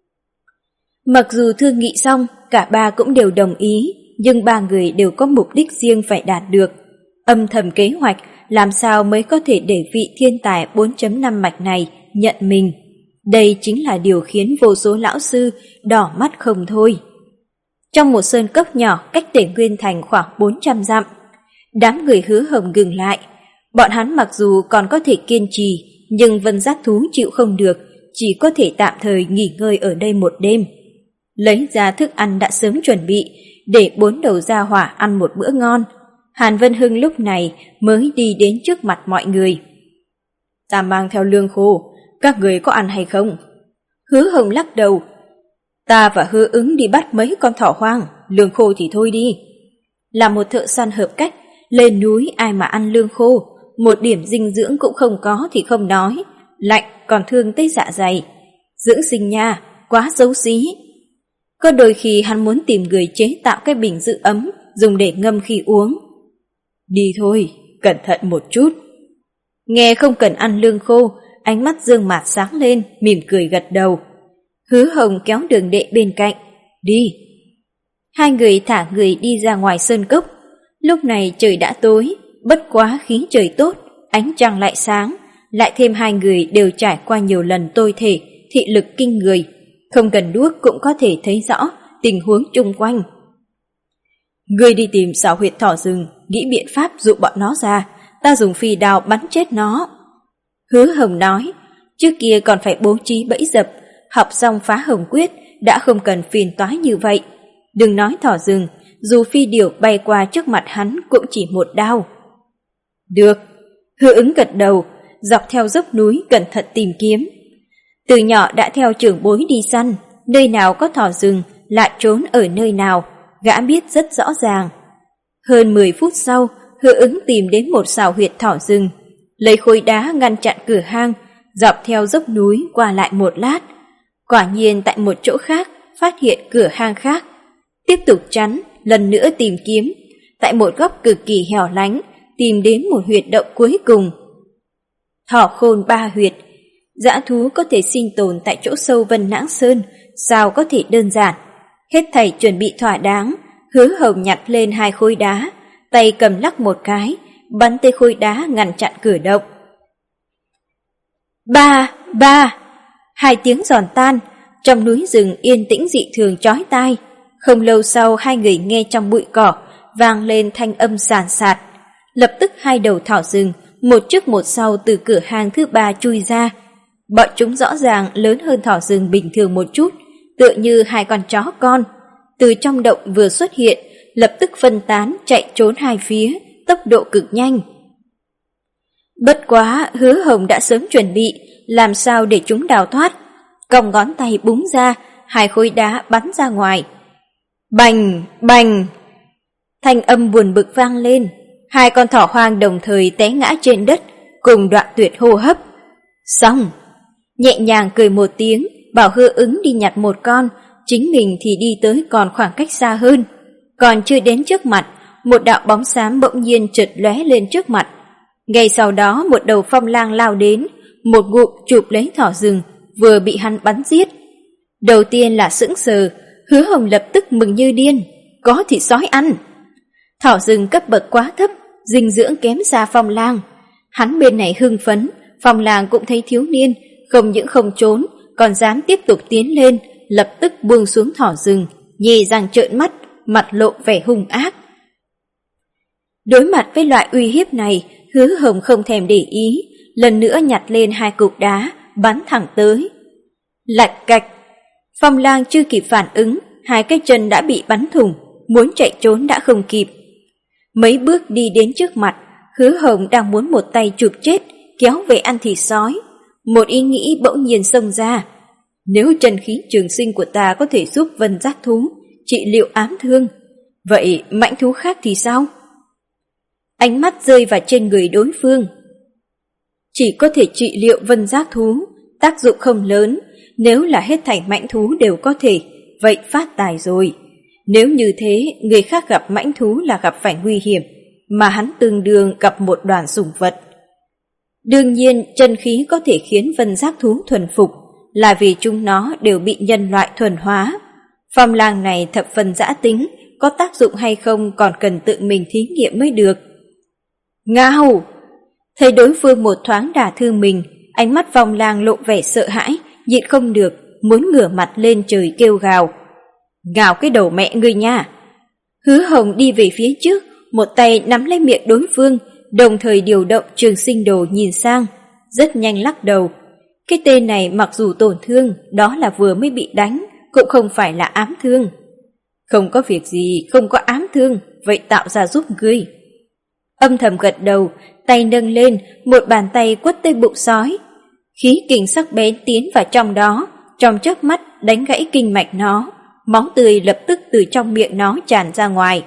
Speaker 1: Mặc dù thương nghị xong, cả ba cũng đều đồng ý, nhưng ba người đều có mục đích riêng phải đạt được. Âm thầm kế hoạch làm sao mới có thể để vị thiên tài bốn chấm năm mạch này nhận mình. Đây chính là điều khiến vô số lão sư đỏ mắt không thôi. Trong một sơn cốc nhỏ cách Tề Nguyên Thành khoảng bốn trăm dặm, đám người Hứa Hồng ngừng lại. Bọn hắn mặc dù còn có thể kiên trì, nhưng Vân Giác Thú chịu không được, chỉ có thể tạm thời nghỉ ngơi ở đây một đêm. Lấy ra thức ăn đã sớm chuẩn bị, để bốn đầu gia hỏa ăn một bữa ngon. Hàn Vân Hưng lúc này mới đi đến trước mặt mọi người. Ta mang theo lương khô, các người có ăn hay không? Hứa Hồng lắc đầu. Ta và Hứa Ứng đi bắt mấy con thỏ hoang, lương khô thì thôi đi. Là một thợ săn hợp cách, lên núi ai mà ăn lương khô, một điểm dinh dưỡng cũng không có thì không nói, lạnh còn thương tới dạ dày. Dưỡng sinh nha, quá xấu xí. Có đôi khi hắn muốn tìm người chế tạo cái bình giữ ấm, dùng để ngâm khi uống. Đi thôi, cẩn thận một chút. Nghe không cần ăn lương khô, ánh mắt Dương Mạt sáng lên, mỉm cười gật đầu. Hứa Hồng kéo Đường Đệ bên cạnh. Đi. Hai người thả người đi ra ngoài sơn cốc. Lúc này trời đã tối, bất quá khí trời tốt, ánh trăng lại sáng, lại thêm hai người đều trải qua nhiều lần tôi thể, thị lực kinh người, không cần đuốc cũng có thể thấy rõ tình huống chung quanh. Ngươi đi tìm xảo huyệt thỏ rừng, nghĩ biện pháp dụ bọn nó ra, ta dùng phi đao bắn chết nó. Hứa Hồng nói, trước kia còn phải bố trí bẫy dập, học xong phá hồng quyết đã không cần phiền toái như vậy. Đừng nói thỏ rừng, dù phi điểu bay qua trước mặt hắn cũng chỉ một đao. Được. Hứa Ứng gật đầu, dọc theo dốc núi cẩn thận tìm kiếm. Từ nhỏ đã theo trưởng bối đi săn, nơi nào có thỏ rừng lại trốn ở nơi nào, gã biết rất rõ ràng. Hơn mười phút sau, Hứa Ứng tìm đến một sào huyệt thỏ rừng, lấy khối đá ngăn chặn cửa hang, dọc theo dốc núi qua lại một lát. Quả nhiên tại một chỗ khác phát hiện cửa hang khác. Tiếp tục chắn, lần nữa tìm kiếm, tại một góc cực kỳ hẻo lánh, tìm đến một huyệt động cuối cùng. Thỏ khôn ba huyệt, dã thú có thể sinh tồn tại chỗ sâu Vân Nãng Sơn, sao có thể đơn giản. Hết thảy chuẩn bị thỏa đáng, Hứa Hồng nhặt lên hai khối đá, tay cầm lắc một cái, bắn tới khối đá ngăn chặn cửa động. Ba, ba, hai tiếng giòn tan, trong núi rừng yên tĩnh dị thường chói tai. Không lâu sau hai người nghe trong bụi cỏ vang lên thanh âm sàn sạt. Lập tức hai đầu thỏ rừng, một trước một sau từ cửa hang thứ ba chui ra. Bọn chúng rõ ràng lớn hơn thỏ rừng bình thường một chút, tựa như hai con chó con. Từ trong động vừa xuất hiện, lập tức phân tán chạy trốn hai phía, tốc độ cực nhanh. Bất quá Hứa Hồng đã sớm chuẩn bị, làm sao để chúng đào thoát. Còng ngón tay búng ra, hai khối đá bắn ra ngoài. Bành, bành. Thanh âm buồn bực vang lên, hai con thỏ hoang đồng thời té ngã trên đất, cùng đoạn tuyệt hô hấp. Xong. Nhẹ nhàng cười một tiếng, bảo Hứa Ứng đi nhặt một con, chính mình thì đi tới còn khoảng cách xa hơn. Còn chưa đến trước mặt, một đạo bóng xám bỗng nhiên chợt lóe lên trước mặt. Ngay sau đó một đầu phong lang lao đến, một ngụm chụp lấy thỏ rừng vừa bị hắn bắn giết. Đầu tiên là sững sờ, Hứa Hồng lập tức mừng như điên, có thịt sói ăn. Thỏ rừng cấp bậc quá thấp, dinh dưỡng kém xa phong lang. Hắn bên này hưng phấn, phong lang cũng thấy thiếu niên, không những không trốn, còn dám tiếp tục tiến lên, lập tức buông xuống thỏ rừng, nhè răng trợn mắt, mặt lộ vẻ hung ác. Đối mặt với loại uy hiếp này, Hứa Hồng không thèm để ý, lần nữa nhặt lên hai cục đá, bắn thẳng tới. Lạch cạch, phong lang chưa kịp phản ứng, hai cái chân đã bị bắn thủng, muốn chạy trốn đã không kịp. Mấy bước đi đến trước mặt, Hứa Hồng đang muốn một tay chụp chết, kéo về ăn thịt sói. Một ý nghĩ bỗng nhiên xông ra. Nếu chân khí trường sinh của ta có thể giúp vân giác thú trị liệu ám thương, vậy mãnh thú khác thì sao? Ánh mắt rơi vào trên người đối phương. Chỉ có thể trị liệu vân giác thú, tác dụng không lớn. Nếu là hết thảy mãnh thú đều có thể, vậy phát tài rồi. Nếu như thế, người khác gặp mãnh thú là gặp phải nguy hiểm, mà hắn tương đương gặp một đoàn sủng vật. Đương nhiên, chân khí có thể khiến vân giác thú thuần phục, là vì chúng nó đều bị nhân loại thuần hóa. Phong lang này thập phần dã tính, có tác dụng hay không còn cần tự mình thí nghiệm mới được. Ngao! Thấy đối phương một thoáng đả thương mình, ánh mắt phong lang lộ vẻ sợ hãi, nhịn không được, muốn ngửa mặt lên trời kêu gào. Gào cái đầu mẹ ngươi nha! Hứa Hồng đi về phía trước, một tay nắm lấy miệng đối phương, đồng thời điều động trường sinh đồ nhìn sang, rất nhanh lắc đầu. Cái tên này mặc dù tổn thương, đó là vừa mới bị đánh, cũng không phải là ám thương. Không có việc gì, không có ám thương, vậy tạo ra giúp ngươi. Âm thầm gật đầu, tay nâng lên, một bàn tay quất tới bụng sói. Khí kình sắc bén tiến vào trong đó, trong chớp mắt đánh gãy kinh mạch nó, máu tươi lập tức từ trong miệng nó tràn ra ngoài.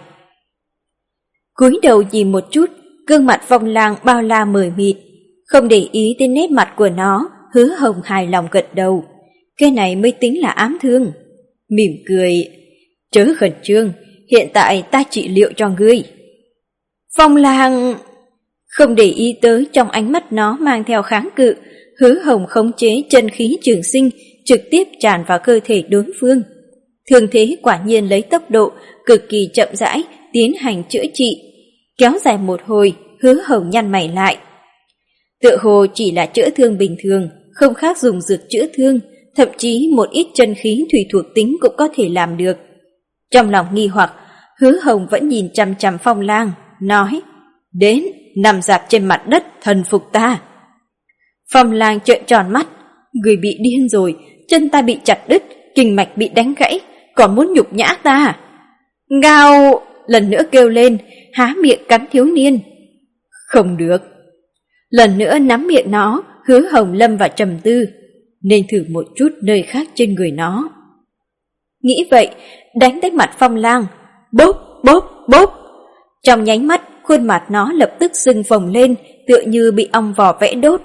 Speaker 1: Cúi đầu nhìn một chút, gương mặt phong lang bao la mờ mịt, không để ý đến nét mặt của nó, Hứa Hồng hài lòng gật đầu. Cái này mới tính là ám thương. Mỉm cười, chớ khẩn trương, hiện tại ta trị liệu cho ngươi. Phong lang không để ý tới trong ánh mắt nó mang theo kháng cự, Hứa Hồng khống chế chân khí trường sinh trực tiếp tràn vào cơ thể đối phương. Thương thế quả nhiên lấy tốc độ cực kỳ chậm rãi tiến hành chữa trị. Kéo dài một hồi, Hứa Hồng nhăn mày lại. Tựa hồ chỉ là chữa thương bình thường, không khác dùng dược chữa thương, thậm chí một ít chân khí thủy thuộc tính cũng có thể làm được. Trong lòng nghi hoặc, Hứa Hồng vẫn nhìn chằm chằm phong lang, nói, đến, nằm dạp trên mặt đất thần phục ta. Phong lang trợn tròn mắt, người bị điên rồi, chân ta bị chặt đứt, kinh mạch bị đánh gãy, còn muốn nhục nhã ta. Ngao, lần nữa kêu lên, há miệng cắn thiếu niên. Không được. Lần nữa nắm miệng nó, Hứa Hồng lâm vào trầm tư, nên thử một chút nơi khác trên người nó. Nghĩ vậy, đánh tới mặt phong lang, bốp, bốp, bốp. Trong nháy mắt, khuôn mặt nó lập tức sưng phồng lên, tựa như bị ong vò vẽ đốt.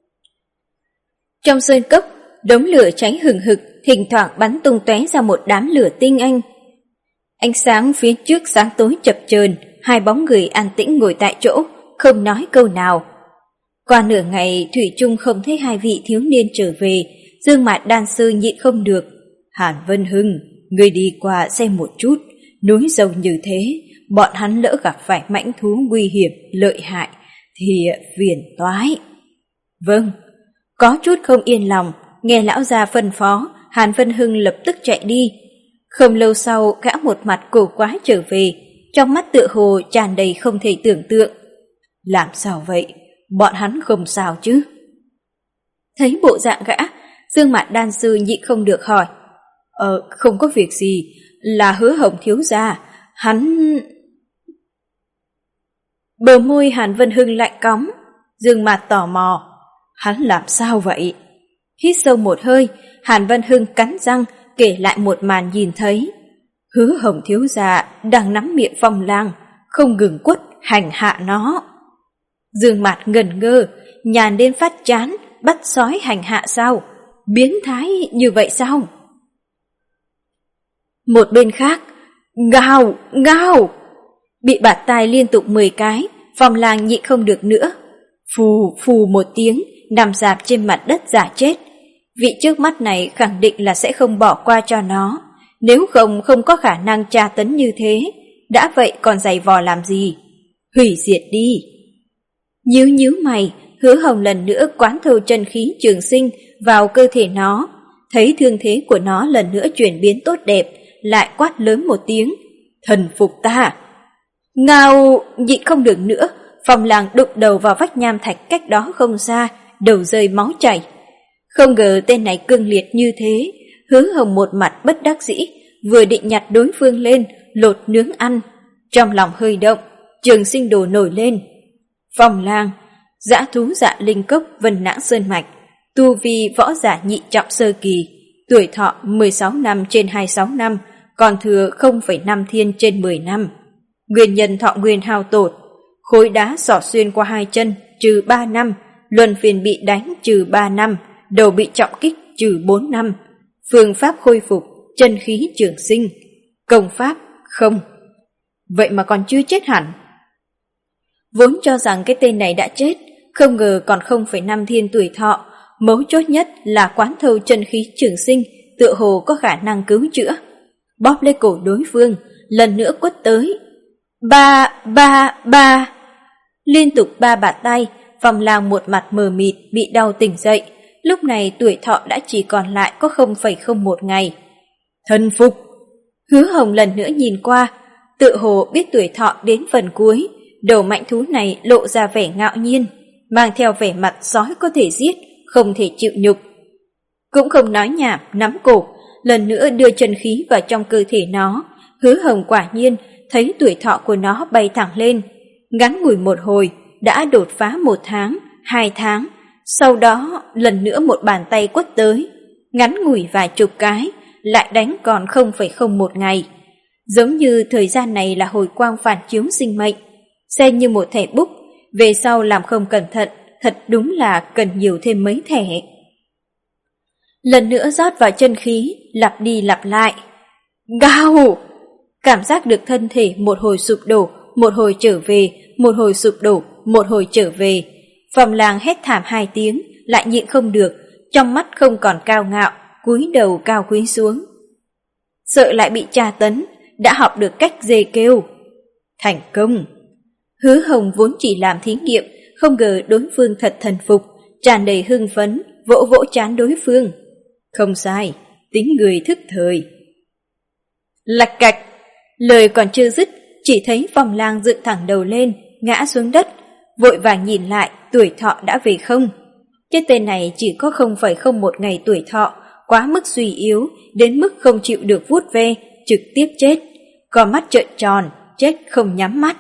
Speaker 1: Trong sơn cốc, đống lửa cháy hừng hực, thỉnh thoảng bắn tung tóe ra một đám lửa tinh anh. Ánh sáng phía trước sáng tối chập chờn, hai bóng người an tĩnh ngồi tại chỗ, không nói câu nào. Qua nửa ngày, thủy chung không thấy hai vị thiếu niên trở về, Dương Mạt Đan sư nhịn không được. Hàn Vân Hưng, người đi qua xem một chút, núi sâu như thế, bọn hắn lỡ gặp phải mãnh thú nguy hiểm, lợi hại, thì phiền toái. Vâng, có chút không yên lòng, nghe lão già phân phó, Hàn Vân Hưng lập tức chạy đi. Không lâu sau, gã một mặt cổ quái trở về, trong mắt tựa hồ tràn đầy không thể tưởng tượng. Làm sao vậy? Bọn hắn không sao chứ? Thấy bộ dạng gã, Dương Mạt Đan sư nhịn không được hỏi. Ờ, không có việc gì, là Hứa Hồng thiếu gia, hắn... Bờ môi Hàn Vân Hưng lạnh cóng, Dương Mạt tò mò. Hắn làm sao vậy? Hít sâu một hơi, Hàn Vân Hưng cắn răng kể lại một màn nhìn thấy. Hứa Hồng thiếu gia đang nắm miệng phong lang, không ngừng quất hành hạ nó. Dương Mạt ngẩn ngơ, nhàn đến phát chán, bắt sói hành hạ sao? Biến thái như vậy sao? Một bên khác, ngao, ngao! Bị bạt tai liên tục mười cái, Phong Lang nhịn không được nữa. Phù phù một tiếng, nằm rạp trên mặt đất giả chết. Vị trước mắt này khẳng định là sẽ không bỏ qua cho nó, nếu không không có khả năng tra tấn như thế. Đã vậy còn giày vò làm gì? Hủy diệt đi. Nhíu nhíu mày, Hứa Hồng lần nữa quán thâu chân khí trường sinh vào cơ thể nó. Thấy thương thế của nó lần nữa chuyển biến tốt đẹp, lại quát lớn một tiếng. Thần phục ta. Ngao, nhịn không được nữa, Phong Lang đụng đầu vào vách nham thạch cách đó không xa, đầu rơi máu chảy. Không ngờ tên này cương liệt như thế. Hứa Hồng một mặt bất đắc dĩ, vừa định nhặt đối phương lên, lột nướng ăn. Trong lòng hơi động, trường sinh đồ nổi lên. Phong Lang, dã thú Dạ Linh Cốc Vân Nãng Sơn Mạch, tu vi võ giả nhị trọng sơ kỳ, tuổi thọ mười sáu năm trên hai mươi sáu năm, còn thừa không phẩy năm thiên trên mười năm. Nguyên nhân thọ nguyên hao tổn, khối đá xỏ xuyên qua hai chân trừ ba năm, luân phiên bị đánh trừ ba năm, đầu bị trọng kích trừ bốn năm. Phương pháp khôi phục chân khí trường sinh, công pháp không. Vậy mà còn chưa chết hẳn. Vốn cho rằng cái tên này đã chết, không ngờ còn không phẩy năm thiên tuổi thọ. Mấu chốt nhất là quán thâu chân khí trường sinh tựa hồ có khả năng cứu chữa. Bóp lấy cổ đối phương, lần nữa quất tới. Ba, ba, ba. Liên tục ba bạt tay, Phong Lang một mặt mờ mịt bị đau tỉnh dậy. Lúc này tuổi thọ đã chỉ còn lại có không phẩy không một ngày. Thần phục. Hứa Hồng lần nữa nhìn qua, tự hồ biết tuổi thọ đến phần cuối. Đầu mạnh thú này lộ ra vẻ ngạo nhiên, mang theo vẻ mặt sói có thể giết, không thể chịu nhục. Cũng không nói nhảm, nắm cổ, lần nữa đưa chân khí vào trong cơ thể nó. Hứa Hồng quả nhiên thấy tuổi thọ của nó bay thẳng lên. Ngắn ngủi một hồi, đã đột phá một tháng, hai tháng. Sau đó lần nữa một bàn tay quất tới, ngắn ngủi vài chục cái, lại đánh còn không phẩy không một ngày. Giống như thời gian này là hồi quang phản chiếu sinh mệnh, xem như một thẻ bút, về sau làm không cẩn thận, thật đúng là cần nhiều thêm mấy thẻ. Lần nữa rót vào chân khí, lặp đi lặp lại. Gào! Cảm giác được thân thể một hồi sụp đổ, một hồi trở về, một hồi sụp đổ, một hồi trở về. Phong Lang hét thảm hai tiếng, lại nhịn không được, trong mắt không còn cao ngạo, cúi đầu cao quý xuống. Sợ lại bị tra tấn, đã học được cách dê kêu. Thành công! Hứa Hồng vốn chỉ làm thí nghiệm, không ngờ đối phương thật thần phục, tràn đầy hưng phấn, vỗ vỗ trán đối phương. Không sai, tính người thức thời. Lạch cạch! Lời còn chưa dứt, chỉ thấy Phong Lang dựng thẳng đầu lên, ngã xuống đất, vội vàng nhìn lại, tuổi thọ đã về không. Cái tên này chỉ có không phẩy không một ngày tuổi thọ, quá mức suy yếu, đến mức không chịu được vuốt ve, trực tiếp chết. Con mắt trợn tròn, chết không nhắm mắt.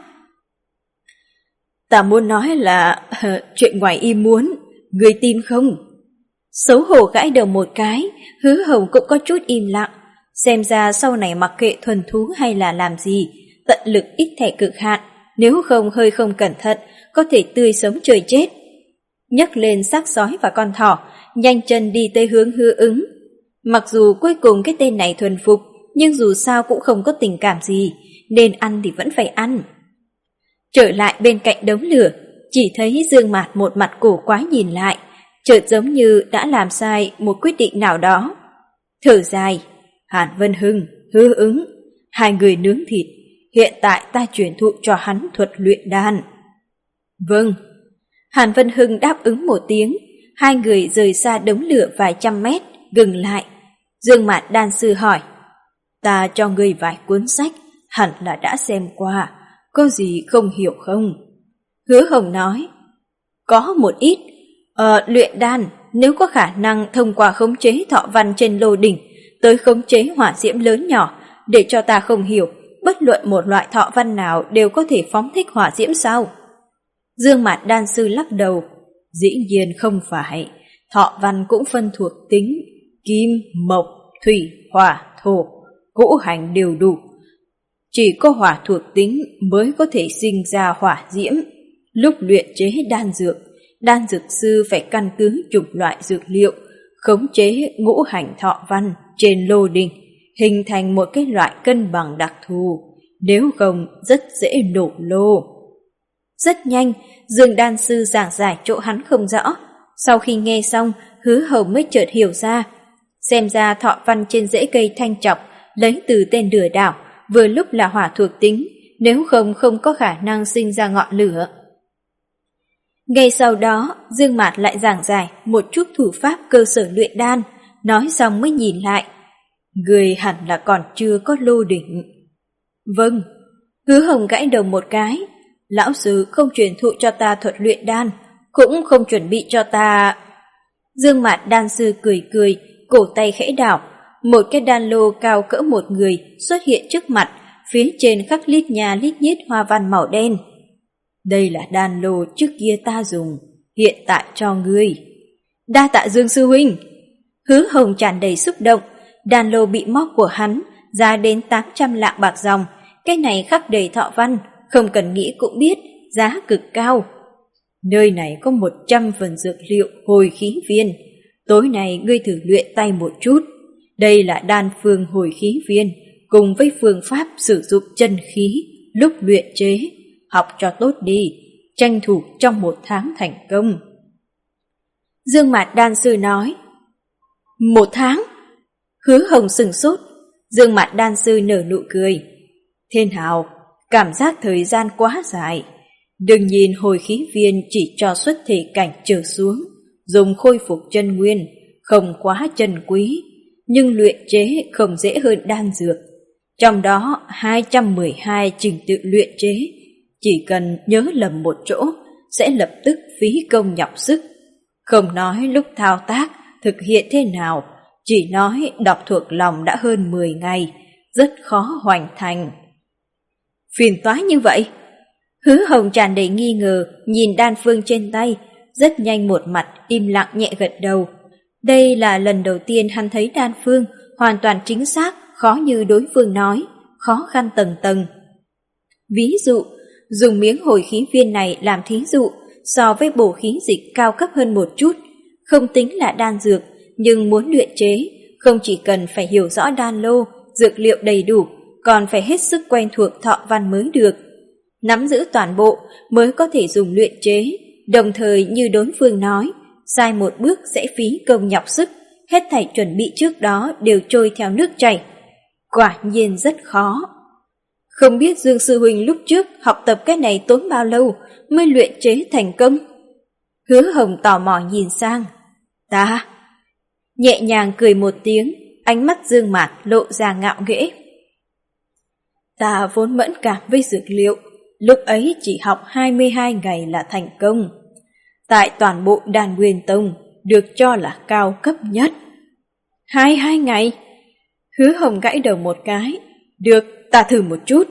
Speaker 1: Ta muốn nói là uh, chuyện ngoài ý muốn, người tin không? Xấu hổ gãi đầu một cái, Hứa Hồng cũng có chút im lặng. Xem ra sau này mặc kệ thuần thú hay là làm gì, tận lực ít thẻ cực hạn, nếu không hơi không cẩn thận, có thể tươi sống trời chết. Nhấc lên xác sói và con thỏ, nhanh chân đi tới hướng Hứa Ứng. Mặc dù cuối cùng cái tên này thuần phục, nhưng dù sao cũng không có tình cảm gì, nên ăn thì vẫn phải ăn. Trở lại bên cạnh đống lửa, chỉ thấy Dương Mạt một mặt cổ quái nhìn lại, chợt giống như đã làm sai một quyết định nào đó. Thở dài, Hàn Vân Hưng, Hứa Ứng, hai người nướng thịt, hiện tại ta truyền thụ cho hắn thuật luyện đan. Vâng. Hàn Vân Hưng đáp ứng một tiếng, hai người rời xa đống lửa vài trăm mét, dừng lại. Dương Mạt đan sư hỏi, ta cho ngươi vài cuốn sách, hẳn là đã xem qua, có gì không hiểu không? Hứa Hồng nói, có một ít. Ờ, luyện đan, nếu có khả năng thông qua khống chế thọ văn trên lô đỉnh, tới khống chế hỏa diễm lớn nhỏ, để cho ta không hiểu, bất luận một loại thọ văn nào đều có thể phóng thích hỏa diễm sao? Dương Mạt đan sư lắc đầu, dĩ nhiên không phải, thọ văn cũng phân thuộc tính, kim, mộc, thủy, hỏa, thổ, ngũ hành đều đủ. Chỉ có hỏa thuộc tính mới có thể sinh ra hỏa diễm. Lúc luyện chế đan dược, đan dược sư phải căn cứ chủng loại dược liệu, khống chế ngũ hành thọ văn trên lô đỉnh, hình thành một cái loại cân bằng đặc thù, nếu không rất dễ nổ lô. Rất nhanh, Dương đan sư giảng giải chỗ hắn không rõ. Sau khi nghe xong, Hứa Hồng mới chợt hiểu ra. Xem ra thọ văn trên rễ cây thanh trọc lấy từ tên lửa đảo, vừa lúc là hỏa thuộc tính, nếu không không có khả năng sinh ra ngọn lửa. Ngay sau đó, Dương Mạt lại giảng giải một chút thủ pháp cơ sở luyện đan, nói xong mới nhìn lại. Người hẳn là còn chưa có lô đỉnh. Vâng, Hứa Hồng gãi đầu một cái. Lão sư không truyền thụ cho ta thuật luyện đan, cũng không chuẩn bị cho ta. Dương Mạt đan sư cười cười, cổ tay khẽ đảo, một cái đan lô cao cỡ một người xuất hiện trước mặt, phía trên khắc lít nha lít nhít hoa văn màu đen. Đây là đan lô trước kia ta dùng, hiện tại cho ngươi. Đa tạ Dương sư huynh. Hứa Hồng tràn đầy xúc động, đan lô bị móc của hắn, giá đến tám trăm lạng bạc dòng, cái này khắc đầy thọ văn, không cần nghĩ cũng biết, giá cực cao. Nơi này có một trăm phần dược liệu hồi khí viên, tối nay ngươi thử luyện tay một chút. Đây là đan phương hồi khí viên, cùng với phương pháp sử dụng chân khí lúc luyện chế, học cho tốt đi, tranh thủ trong một tháng thành công. Dương Mạt đan sư nói. Một tháng? Hứa Hồng sửng sốt. Dương Mạt đan sư nở nụ cười. Thế nào, cảm giác thời gian quá dài. Đừng nhìn hồi khí viên chỉ cho xuất thể cảnh trở xuống, dùng khôi phục chân nguyên, không quá chân quý, nhưng luyện chế không dễ hơn đan dược. Trong đó hai trăm mười hai trình tự luyện chế, chỉ cần nhớ lầm một chỗ sẽ lập tức phí công nhọc sức. Không nói lúc thao tác thực hiện thế nào, chỉ nói đọc thuộc lòng đã hơn mười ngày, rất khó hoàn thành. Phiền toái như vậy? Hứa Hồng tràn đầy nghi ngờ nhìn đan phương trên tay, rất nhanh một mặt im lặng nhẹ gật đầu. Đây là lần đầu tiên hắn thấy đan phương hoàn toàn chính xác, khó như đối phương nói, khó khăn tầng tầng. Ví dụ, dùng miếng hồi khí viên này làm thí dụ, so với bổ khí dịch cao cấp hơn một chút, không tính là đan dược, nhưng muốn luyện chế, không chỉ cần phải hiểu rõ đan lô, dược liệu đầy đủ, còn phải hết sức quen thuộc thọ văn mới được. Nắm giữ toàn bộ mới có thể dùng luyện chế, đồng thời như đối phương nói, sai một bước sẽ phí công nhọc sức, hết thảy chuẩn bị trước đó đều trôi theo nước chảy. Quả nhiên rất khó. Không biết Dương sư huynh lúc trước học tập cái này tốn bao lâu mới luyện chế thành công? Hứa Hồng tò mò nhìn sang. Ta? Nhẹ nhàng cười một tiếng, ánh mắt Dương Mạt lộ ra ngạo nghễ. Ta vốn mẫn cảm với dược liệu, lúc ấy chỉ học hai mươi hai ngày là thành công. Tại toàn bộ Đan Nguyên Tông được cho là cao cấp nhất. hai mươi hai ngày? Hứa Hồng gãi đầu một cái. Được, ta thử một chút.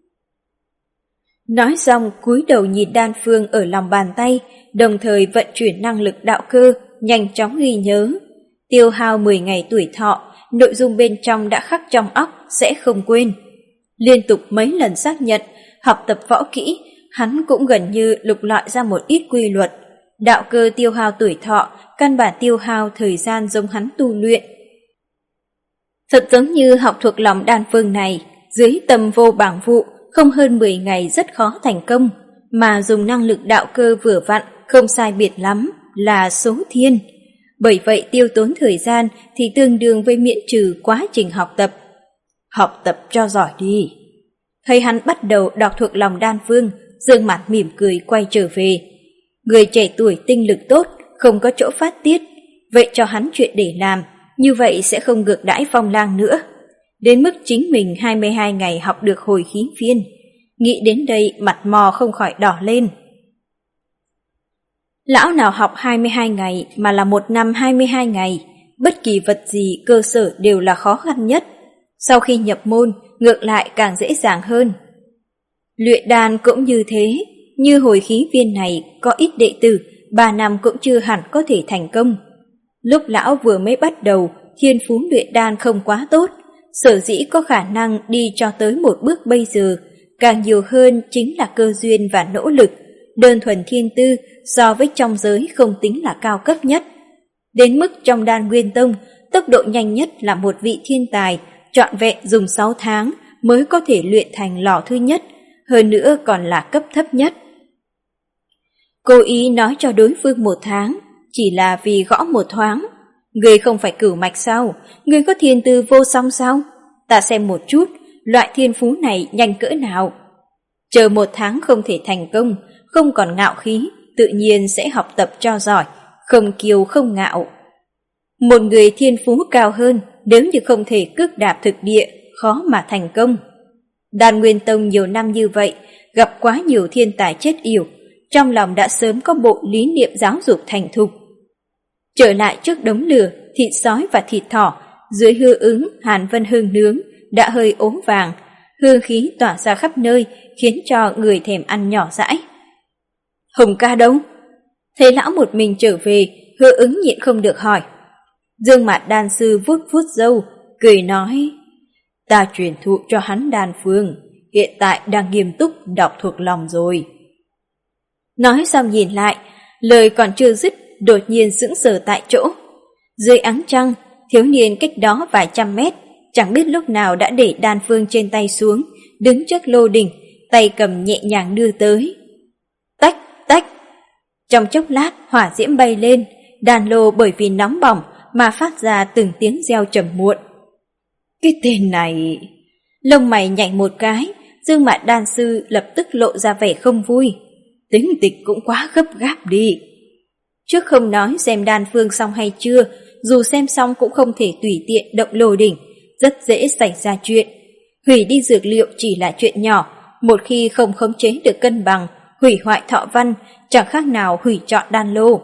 Speaker 1: Nói xong cúi đầu nhìn đan phương ở lòng bàn tay, đồng thời vận chuyển năng lực đạo cơ, nhanh chóng ghi nhớ. Tiêu hao mười ngày tuổi thọ, nội dung bên trong đã khắc trong óc, sẽ không quên. Liên tục mấy lần xác nhận, học tập võ kỹ, hắn cũng gần như lục lọi ra một ít quy luật. Đạo cơ tiêu hao tuổi thọ, căn bản tiêu hao thời gian giống hắn tu luyện. Thật giống như học thuộc lòng đan phương này, dưới tâm vô bảng vụ, không hơn mười ngày rất khó thành công, mà dùng năng lực đạo cơ vừa vặn, không sai biệt lắm, là số thiên. Bởi vậy tiêu tốn thời gian thì tương đương với miễn trừ quá trình học tập. Học tập cho giỏi đi. Thấy hắn bắt đầu đọc thuộc lòng đan phương, Dương Mạt mỉm cười quay trở về. Người trẻ tuổi tinh lực tốt, không có chỗ phát tiết, vậy cho hắn chuyện để làm, như vậy sẽ không ngược đãi Phong Lang nữa. Đến mức chính mình hai mươi hai ngày học được hồi khí viên, nghĩ đến đây mặt mò không khỏi đỏ lên. Lão nào học hai mươi hai ngày mà là một năm hai mươi hai ngày, bất kỳ vật gì cơ sở đều là khó khăn nhất. Sau khi nhập môn, ngược lại càng dễ dàng hơn. Luyện đan cũng như thế, như hồi khí viên này có ít đệ tử, ba năm cũng chưa hẳn có thể thành công. Lúc lão vừa mới bắt đầu, thiên phú luyện đan không quá tốt, sở dĩ có khả năng đi cho tới một bước bây giờ, càng nhiều hơn chính là cơ duyên và nỗ lực, đơn thuần thiên tư so với trong giới không tính là cao cấp nhất. Đến mức trong Đan Nguyên Tông, tốc độ nhanh nhất là một vị thiên tài, trọn vẹn dùng sáu tháng mới có thể luyện thành lò thứ nhất, hơn nữa còn là cấp thấp nhất. Cố ý nói cho đối phương một tháng, chỉ là vì gõ một thoáng. Ngươi không phải cửu mạch sao? Ngươi có thiên tư vô song sao? Ta xem một chút, loại thiên phú này nhanh cỡ nào. Chờ một tháng không thể thành công, không còn ngạo khí, tự nhiên sẽ học tập cho giỏi, không kiêu không ngạo. Một người thiên phú cao hơn, nếu như không thể cước đạp thực địa, khó mà thành công. Đan Nguyên Tông nhiều năm như vậy, gặp quá nhiều thiên tài chết yểu, trong lòng đã sớm có bộ lý niệm giáo dục thành thục. Trở lại trước đống lửa, thịt sói và thịt thỏ, dưới hư ứng Hàn Vân Hương nướng, đã hơi ốm vàng, hương khí tỏa ra khắp nơi, khiến cho người thèm ăn nhỏ dãi. Hồng ca đâu? Thấy lão một mình trở về, hư ứng nhịn không được hỏi. Dương Mạt đan sư vuốt vuốt râu, cười nói, ta truyền thụ cho hắn đan phương, hiện tại đang nghiêm túc đọc thuộc lòng rồi. Nói xong nhìn lại, lời còn chưa dứt, đột nhiên sững sờ tại chỗ. Dưới ánh trăng, thiếu niên cách đó vài trăm mét, chẳng biết lúc nào đã để đan phương trên tay xuống, đứng trước lô đỉnh, tay cầm nhẹ nhàng đưa tới. Tách, tách. Trong chốc lát, hỏa diễm bay lên, đàn lô bởi vì nóng bỏng mà phát ra từng tiếng reo trầm muộn. Cái tên này... Lông mày nhảy một cái, Dương Mạt đan sư lập tức lộ ra vẻ không vui. Tính tịch cũng quá gấp gáp đi. Trước không nói xem đan phương xong hay chưa, dù xem xong cũng không thể tùy tiện động lô đỉnh, rất dễ xảy ra chuyện. Hủy đi dược liệu chỉ là chuyện nhỏ, một khi không khống chế được cân bằng, hủy hoại thọ văn, chẳng khác nào hủy trọn đan lô.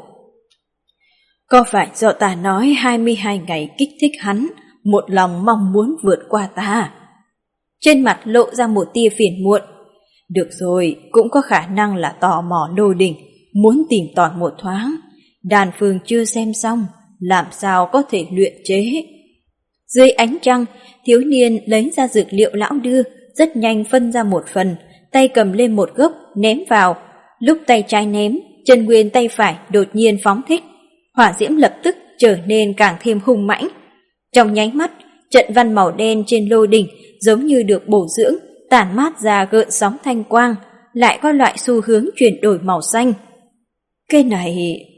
Speaker 1: Có phải do ta nói hai mươi hai ngày kích thích hắn, một lòng mong muốn vượt qua ta? Trên mặt lộ ra một tia phiền muộn. Được rồi, cũng có khả năng là tò mò lô đỉnh, muốn tìm tòi một thoáng. Đan phương chưa xem xong, làm sao có thể luyện chế? Dưới ánh trăng, thiếu niên lấy ra dược liệu lão đưa, rất nhanh phân ra một phần, tay cầm lên một gốc, ném vào. Lúc tay trái ném, chân nguyên tay phải đột nhiên phóng thích. Hỏa diễm lập tức trở nên càng thêm hung mãnh. Trong nháy mắt, trận văn màu đen trên lô đỉnh giống như được bổ dưỡng, tản mát ra gợn sóng thanh quang, lại có loại xu hướng chuyển đổi màu xanh. Cái này...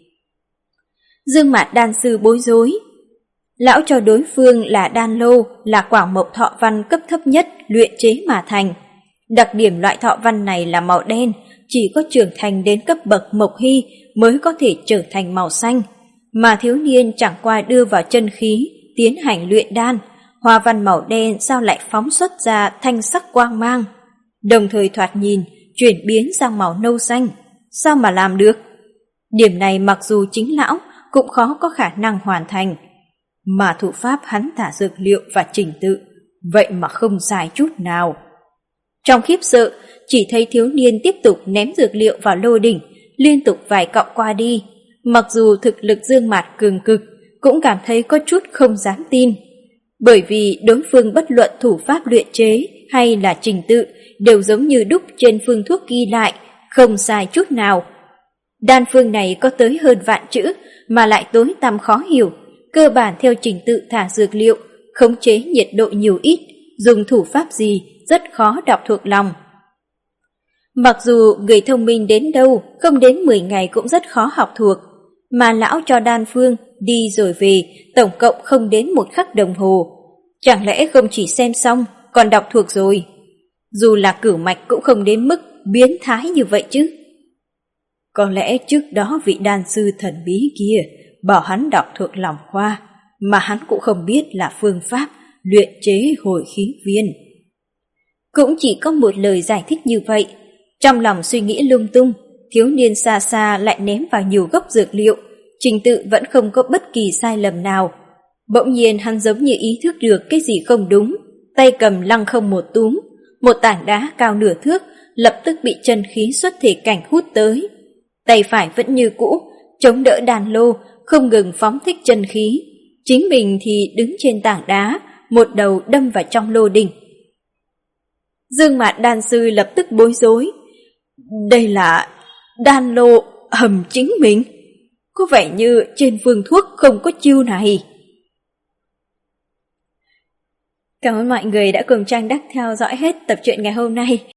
Speaker 1: Dương Mạt đan sư bối rối. Lão cho đối phương là đan lô, là quả mộc thọ văn cấp thấp nhất luyện chế mà thành. Đặc điểm loại thọ văn này là màu đen, chỉ có trưởng thành đến cấp bậc mộc hy mới có thể trở thành màu xanh. Mà thiếu niên chẳng qua đưa vào chân khí, tiến hành luyện đan, hoa văn màu đen sao lại phóng xuất ra thanh sắc quang mang, đồng thời thoạt nhìn chuyển biến sang màu nâu xanh. Sao mà làm được? Điểm này mặc dù chính lão cũng khó có khả năng hoàn thành. Mà thủ pháp hắn thả dược liệu và trình tự, vậy mà không sai chút nào. Trong khiếp sợ, chỉ thấy thiếu niên tiếp tục ném dược liệu vào lô đỉnh, liên tục vài cọng qua đi. Mặc dù thực lực Dương Mạt cường cực, cũng cảm thấy có chút không dám tin. Bởi vì đối phương bất luận thủ pháp luyện chế hay là trình tự đều giống như đúc trên phương thuốc ghi lại, không sai chút nào. Đan phương này có tới hơn vạn chữ mà lại tối tăm khó hiểu, cơ bản theo trình tự thả dược liệu, khống chế nhiệt độ nhiều ít, dùng thủ pháp gì rất khó đọc thuộc lòng. Mặc dù người thông minh đến đâu, không đến mười ngày cũng rất khó học thuộc, mà lão cho đan phương đi rồi về, tổng cộng không đến một khắc đồng hồ. Chẳng lẽ không chỉ xem xong, còn đọc thuộc rồi? Dù là cửu mạch cũng không đến mức biến thái như vậy chứ. Có lẽ trước đó vị đan sư thần bí kia bảo hắn đọc thuộc lòng khoa, mà hắn cũng không biết là phương pháp luyện chế hồi khí viên. Cũng chỉ có một lời giải thích như vậy. Trong lòng suy nghĩ lung tung, thiếu niên xa xa lại ném vào nhiều gốc dược liệu, trình tự vẫn không có bất kỳ sai lầm nào. Bỗng nhiên hắn giống như ý thức được cái gì không đúng, tay cầm lăng không một túm, một tảng đá cao nửa thước lập tức bị chân khí xuất thể cảnh hút tới. Tay phải vẫn như cũ, chống đỡ đàn lô, không ngừng phóng thích chân khí. Chính mình thì đứng trên tảng đá, một đầu đâm vào trong lô đỉnh. Dương Mạt đan sư lập tức bối rối. Đây là đan lô hầm chính mình. Có vẻ như trên phương thuốc không có chiêu này. Cảm ơn mọi người đã cùng Trang Đắc theo dõi hết tập truyện ngày hôm nay.